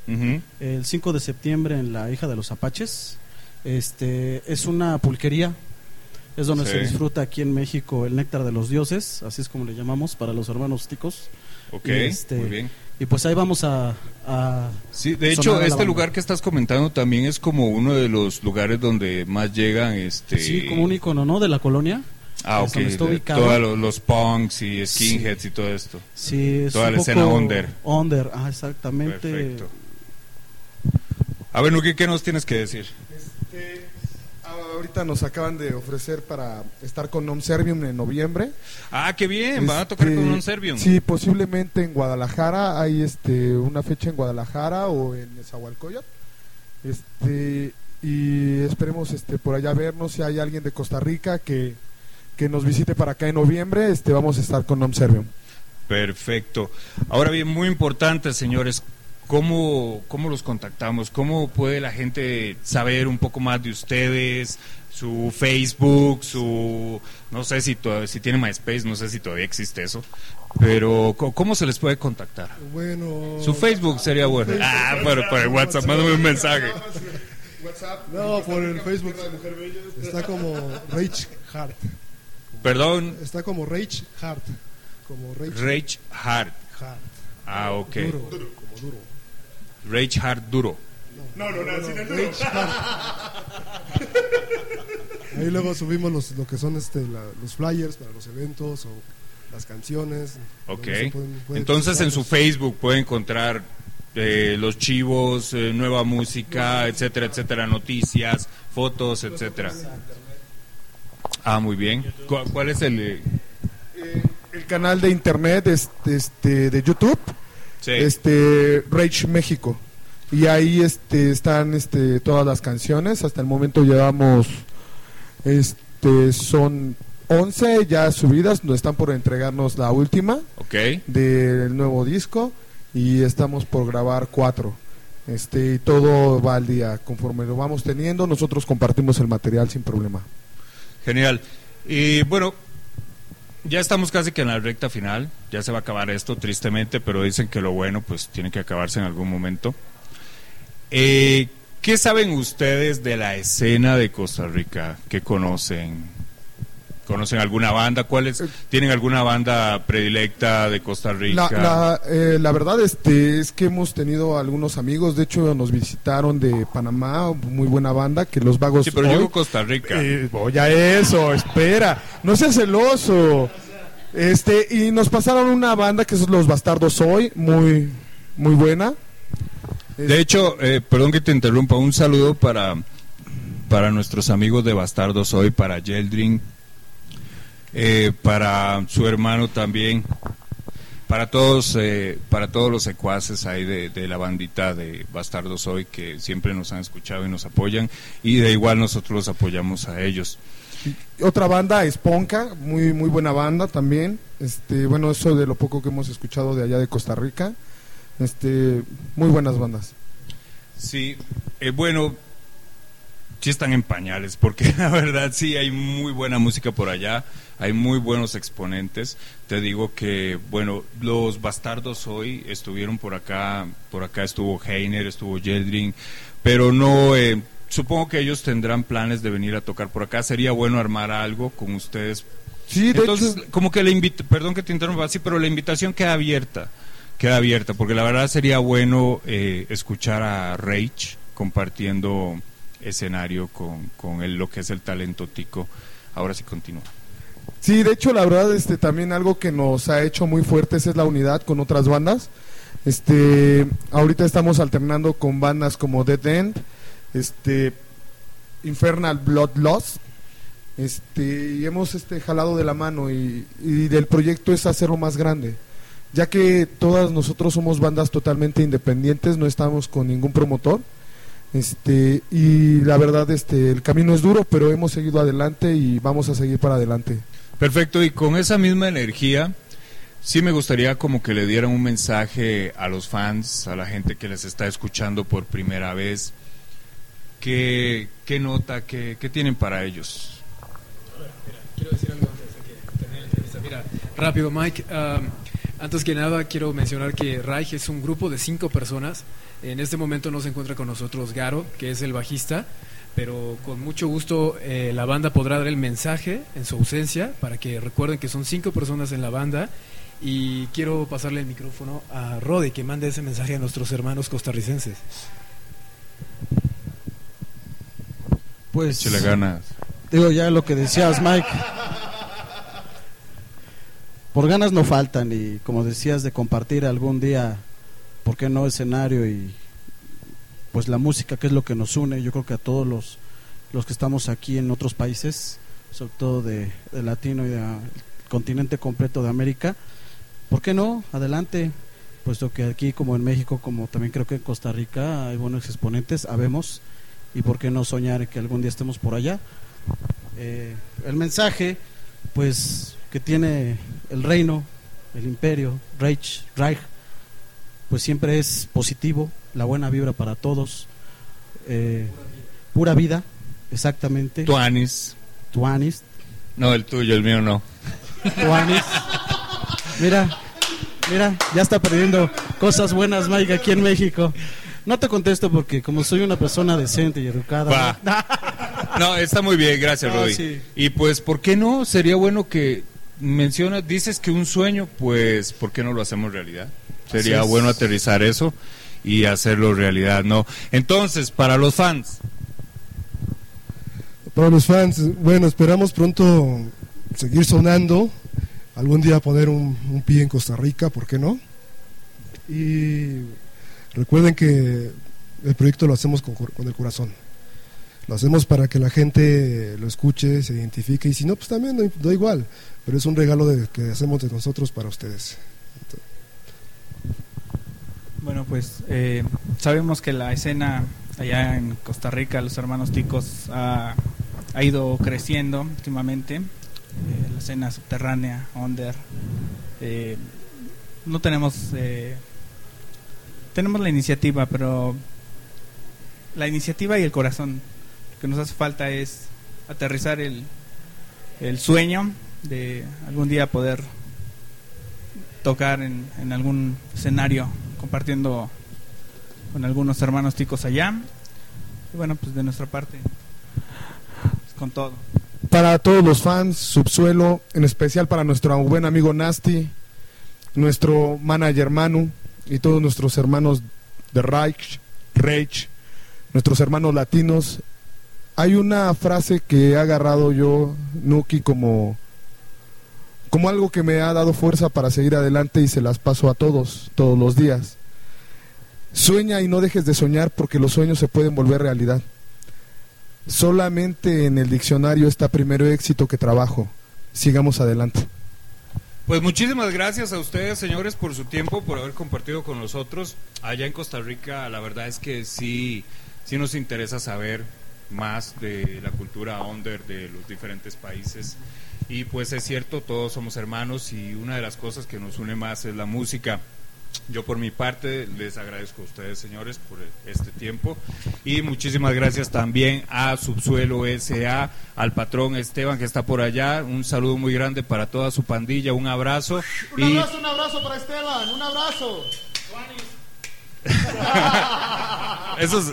el 5 de septiembre en la Hija de los Apaches. Es una pulquería, es donde se disfruta aquí en México el néctar de los dioses, así es como le llamamos para los hermanos ticos. Ok, muy bien. Y pues ahí vamos a sí, de hecho, este lugar que estás comentando también es como uno de los lugares donde más llegan sí, como un icono, ¿no?, de la colonia. Ok, todos los punks y skinheads y todo esto. Sí, es toda la escena under. Exactamente. Perfecto. A ver, Nuki, ¿qué nos tienes que decir? Ahorita nos acaban de ofrecer para estar con Nom Servium en noviembre. Ah, qué bien, van a tocar con Nom Servium. Sí, posiblemente en Guadalajara, hay una fecha en Guadalajara o en Nezahualcóyotl. Y esperemos por allá vernos. Si hay alguien de Costa Rica que nos visite para acá en noviembre, vamos a estar con Nom Servium. Perfecto. Ahora bien, muy importante, señores, ¿cómo los contactamos? ¿Cómo puede la gente saber un poco más de ustedes? Su Facebook, no sé si tiene MySpace, no sé si todavía existe eso, pero ¿cómo se les puede contactar? Bueno, su Facebook sería bueno. Pero por el WhatsApp, mándame un mensaje. No, por el Facebook está como Rage Heart. Perdón. Está como Rage Heart. Rage Heart. Ah, ok. Duro, como duro. Rage Heart duro. No, sin el duro. Ahí luego subimos lo que son los flyers para los eventos o las canciones. Ok. Pueden Entonces en su Facebook puede encontrar los chivos, nueva música, etcétera, etcétera, noticias, fotos, etcétera. Ah, muy bien. ¿Cuál es el canal de internet de YouTube? Sí. Rage México. Y ahí están todas las canciones. Hasta el momento llevamos son 11 ya subidas, nos están por entregarnos la última del nuevo disco y estamos por grabar 4. Y todo va al día conforme lo vamos teniendo, nosotros compartimos el material sin problema. Genial. Y bueno, ya estamos casi que en la recta final, ya se va a acabar esto tristemente, pero dicen que lo bueno pues tiene que acabarse en algún momento. ¿Qué saben ustedes de la escena de Costa Rica? ¿Qué conocen? ¿Conocen alguna banda? ¿Tienen alguna banda predilecta de Costa Rica? La verdad es que hemos tenido algunos amigos, de hecho nos visitaron de Panamá, muy buena banda, que Los Vagos. Sí, pero yo digo Costa Rica. Voy a eso, espera, no seas celoso. Y nos pasaron una banda que es Los Bastardos Hoy, muy buena. De hecho, perdón que te interrumpa, un saludo para nuestros amigos de Bastardos Hoy, para Yeldrin, para su hermano también, para todos los secuaces ahí de la bandita de Bastardos Hoy que siempre nos han escuchado y nos apoyan, y de igual nosotros los apoyamos a ellos. Otra banda es Ponca, muy buena banda también. Bueno, eso de lo poco que hemos escuchado de allá de Costa Rica. Muy buenas bandas. Sí, bueno, sí están en pañales, porque la verdad sí hay muy buena música por allá, hay muy buenos exponentes. Te digo que, bueno, Los Bastardos Hoy estuvieron por acá estuvo Heiner, estuvo Yeldrin, pero no, supongo que ellos tendrán planes de venir a tocar por acá. Sería bueno armar algo con ustedes. Sí, entonces, como que perdón que te interrumpa, sí, pero la invitación queda abierta, porque la verdad sería bueno escuchar a Rage compartiendo escenario con lo que es el talento tico. Ahora sí continúa. Sí, de hecho la verdad también algo que nos ha hecho muy fuertes es la unidad con otras bandas. Ahorita estamos alternando con bandas como Dead End, Infernal Bloodlust, y hemos jalado de la mano y del proyecto es hacerlo más grande, ya que todas nosotros somos bandas totalmente independientes, no estamos con ningún promotor, y la verdad el camino es duro, pero hemos seguido adelante y vamos a seguir para adelante. Perfecto, y con esa misma energía sí me gustaría como que le dieran un mensaje a los fans, a la gente que les está escuchando por primera vez. ¿Qué nota, qué tienen para ellos? Quiero decir algo antes de que termine la entrevista. Mira, rápido, Mike. Antes que nada quiero mencionar que Reich es un grupo de 5 personas. En este momento no se encuentra con nosotros Garo, que es el bajista, pero con mucho gusto la banda podrá dar el mensaje en su ausencia, para que recuerden que son 5 personas en la banda. Y quiero pasarle el micrófono a Rode, que mande ese mensaje a nuestros hermanos costarricenses. Pues échale ganas. Digo, ya lo que decías, Mike, por ganas no faltan, y como decías, de compartir algún día, ¿por qué no?, escenario y pues la música, que es lo que nos une. Yo creo que a todos los que estamos aquí en otros países, sobre todo de latino y del continente completo de América, ¿por qué no? Adelante, puesto que aquí, como en México, como también creo que en Costa Rica, hay buenos exponentes, habemos, y por qué no soñar que algún día estemos por allá. El mensaje, pues, que tiene el reino, el imperio, Reich, pues siempre es positivo, la buena vibra para todos, pura vida, exactamente. Tuanis. No, el tuyo, el mío no. Tuanis. Mira, ya está perdiendo cosas buenas, Mike, aquí en México. No te contesto porque como soy una persona decente y educada. No, está muy bien, gracias, Rodi. Sí. Y pues, ¿por qué no? Sería bueno que dices que un sueño, pues, ¿por qué no lo hacemos realidad? Sería bueno aterrizar eso y hacerlo realidad, ¿no? Entonces, para los fans. Bueno, esperamos pronto seguir sonando, algún día poner un pie en Costa Rica, ¿por qué no? Y recuerden que el proyecto lo hacemos con el corazón, lo hacemos para que la gente lo escuche, se identifique, y si no, pues también da igual, pero es un regalo que hacemos de nosotros para ustedes. Bueno, pues sabemos que la escena allá en Costa Rica, los hermanos ticos, ha ido creciendo últimamente, la escena subterránea, under. No tenemos la iniciativa, pero la iniciativa y el corazón. Lo que nos hace falta es aterrizar el sueño de algún día poder tocar en algún escenario, compartiendo con algunos hermanos ticos allá. Y bueno, pues de nuestra parte, pues con todo. Para todos los fans, Subsuelo, en especial para nuestro buen amigo Nasty, nuestro manager Manu y todos nuestros hermanos de Reich, nuestros hermanos latinos, hay una frase que he agarrado yo, Nuki, como algo que me ha dado fuerza para seguir adelante, y se las paso a todos los días. Sueña y no dejes de soñar, porque los sueños se pueden volver realidad. Solamente en el diccionario está primero éxito que trabajo. Sigamos adelante. Pues muchísimas gracias a ustedes, señores, por su tiempo, por haber compartido con nosotros. Allá en Costa Rica, la verdad es que sí nos interesa saber más de la cultura under de los diferentes países. Y pues es cierto, todos somos hermanos, y una de las cosas que nos une más es la música. Yo por mi parte les agradezco a ustedes, señores, por este tiempo, y muchísimas gracias también a Subsuelo S.A., al patrón Esteban, que está por allá. Un saludo muy grande para toda su pandilla, un abrazo. Un abrazo para Esteban, un abrazo. Eso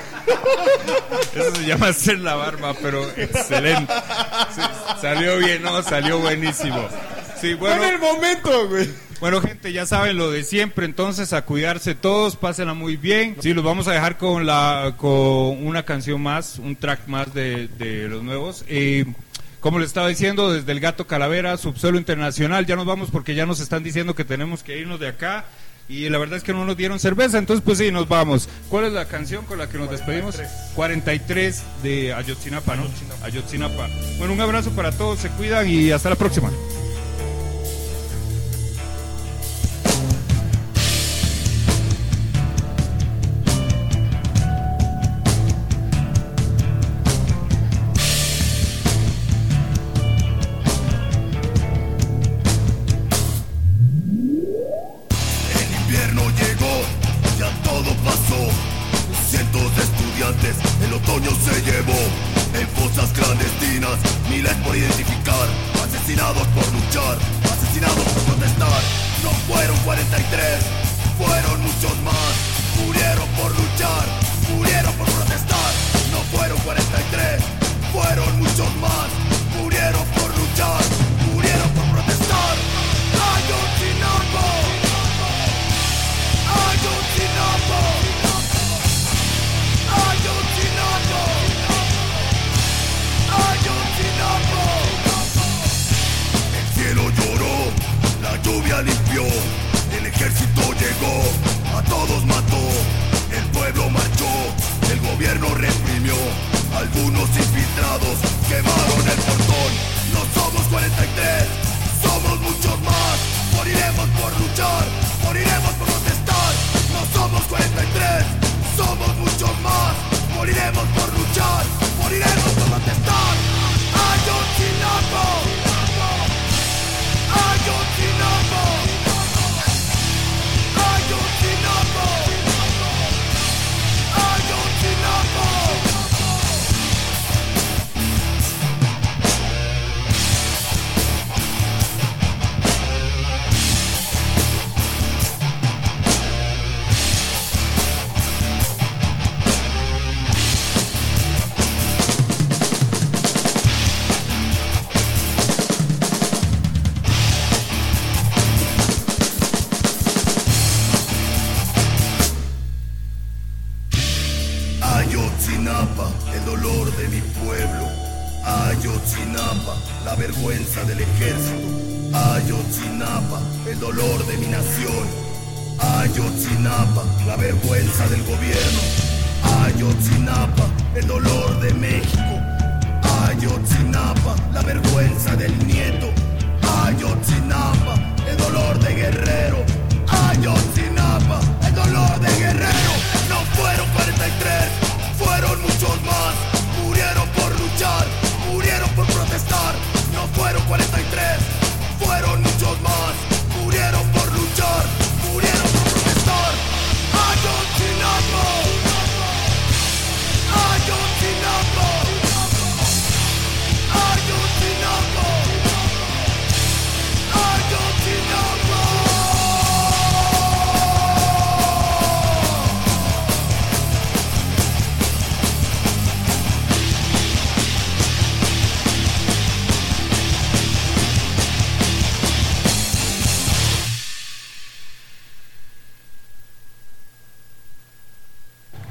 se llama hacer la barba, pero excelente. Sí, salió bien, ¿no? Salió buenísimo. Sí, bueno, en el momento, güey. Bueno, gente, ya saben lo de siempre, entonces a cuidarse todos, pásenla muy bien. Sí, los vamos a dejar con una canción más, un track más de los nuevos. Como les estaba diciendo, desde el Gato Calavera, Subsuelo Internacional, ya nos vamos porque ya nos están diciendo que tenemos que irnos de acá. Y la verdad es que no nos dieron cerveza, entonces pues sí, nos vamos. ¿Cuál es la canción con la que nos despedimos? 43 de Ayotzinapa, ¿no? Ayotzinapa. Bueno, un abrazo para todos, se cuidan y hasta la próxima. El otoño se llevó en fosas clandestinas, miles por identificar, asesinados por luchar, asesinados por protestar. No fueron 43, fueron muchos más. Murieron por luchar, murieron por protestar. No fueron 43, fueron muchos más. Murieron por luchar, murieron por protestar. Ayotzinapa, Ayotzinapa, Ayotzinapa, Ayotzinapa. El cielo lloró, la lluvia limpió, el ejército llegó, a todos mató, el pueblo marchó, el gobierno reprimió, algunos infiltrados quemaron el portón. No somos 43, somos muchos más, moriremos por luchar, moriremos por protestar. No somos 43, somos muchos más, moriremos por luchar, moriremos por protestar. Ayotzinapa, Ayotzinapa, Ayotzinapa, Ayotzinapa. Ayotzinapa, el dolor de mi pueblo. Ayotzinapa, la vergüenza del ejército. Ayotzinapa, el dolor de mi nación. Ayotzinapa, la vergüenza del gobierno. Ayotzinapa, el dolor de México. Ayotzinapa, la vergüenza del nieto.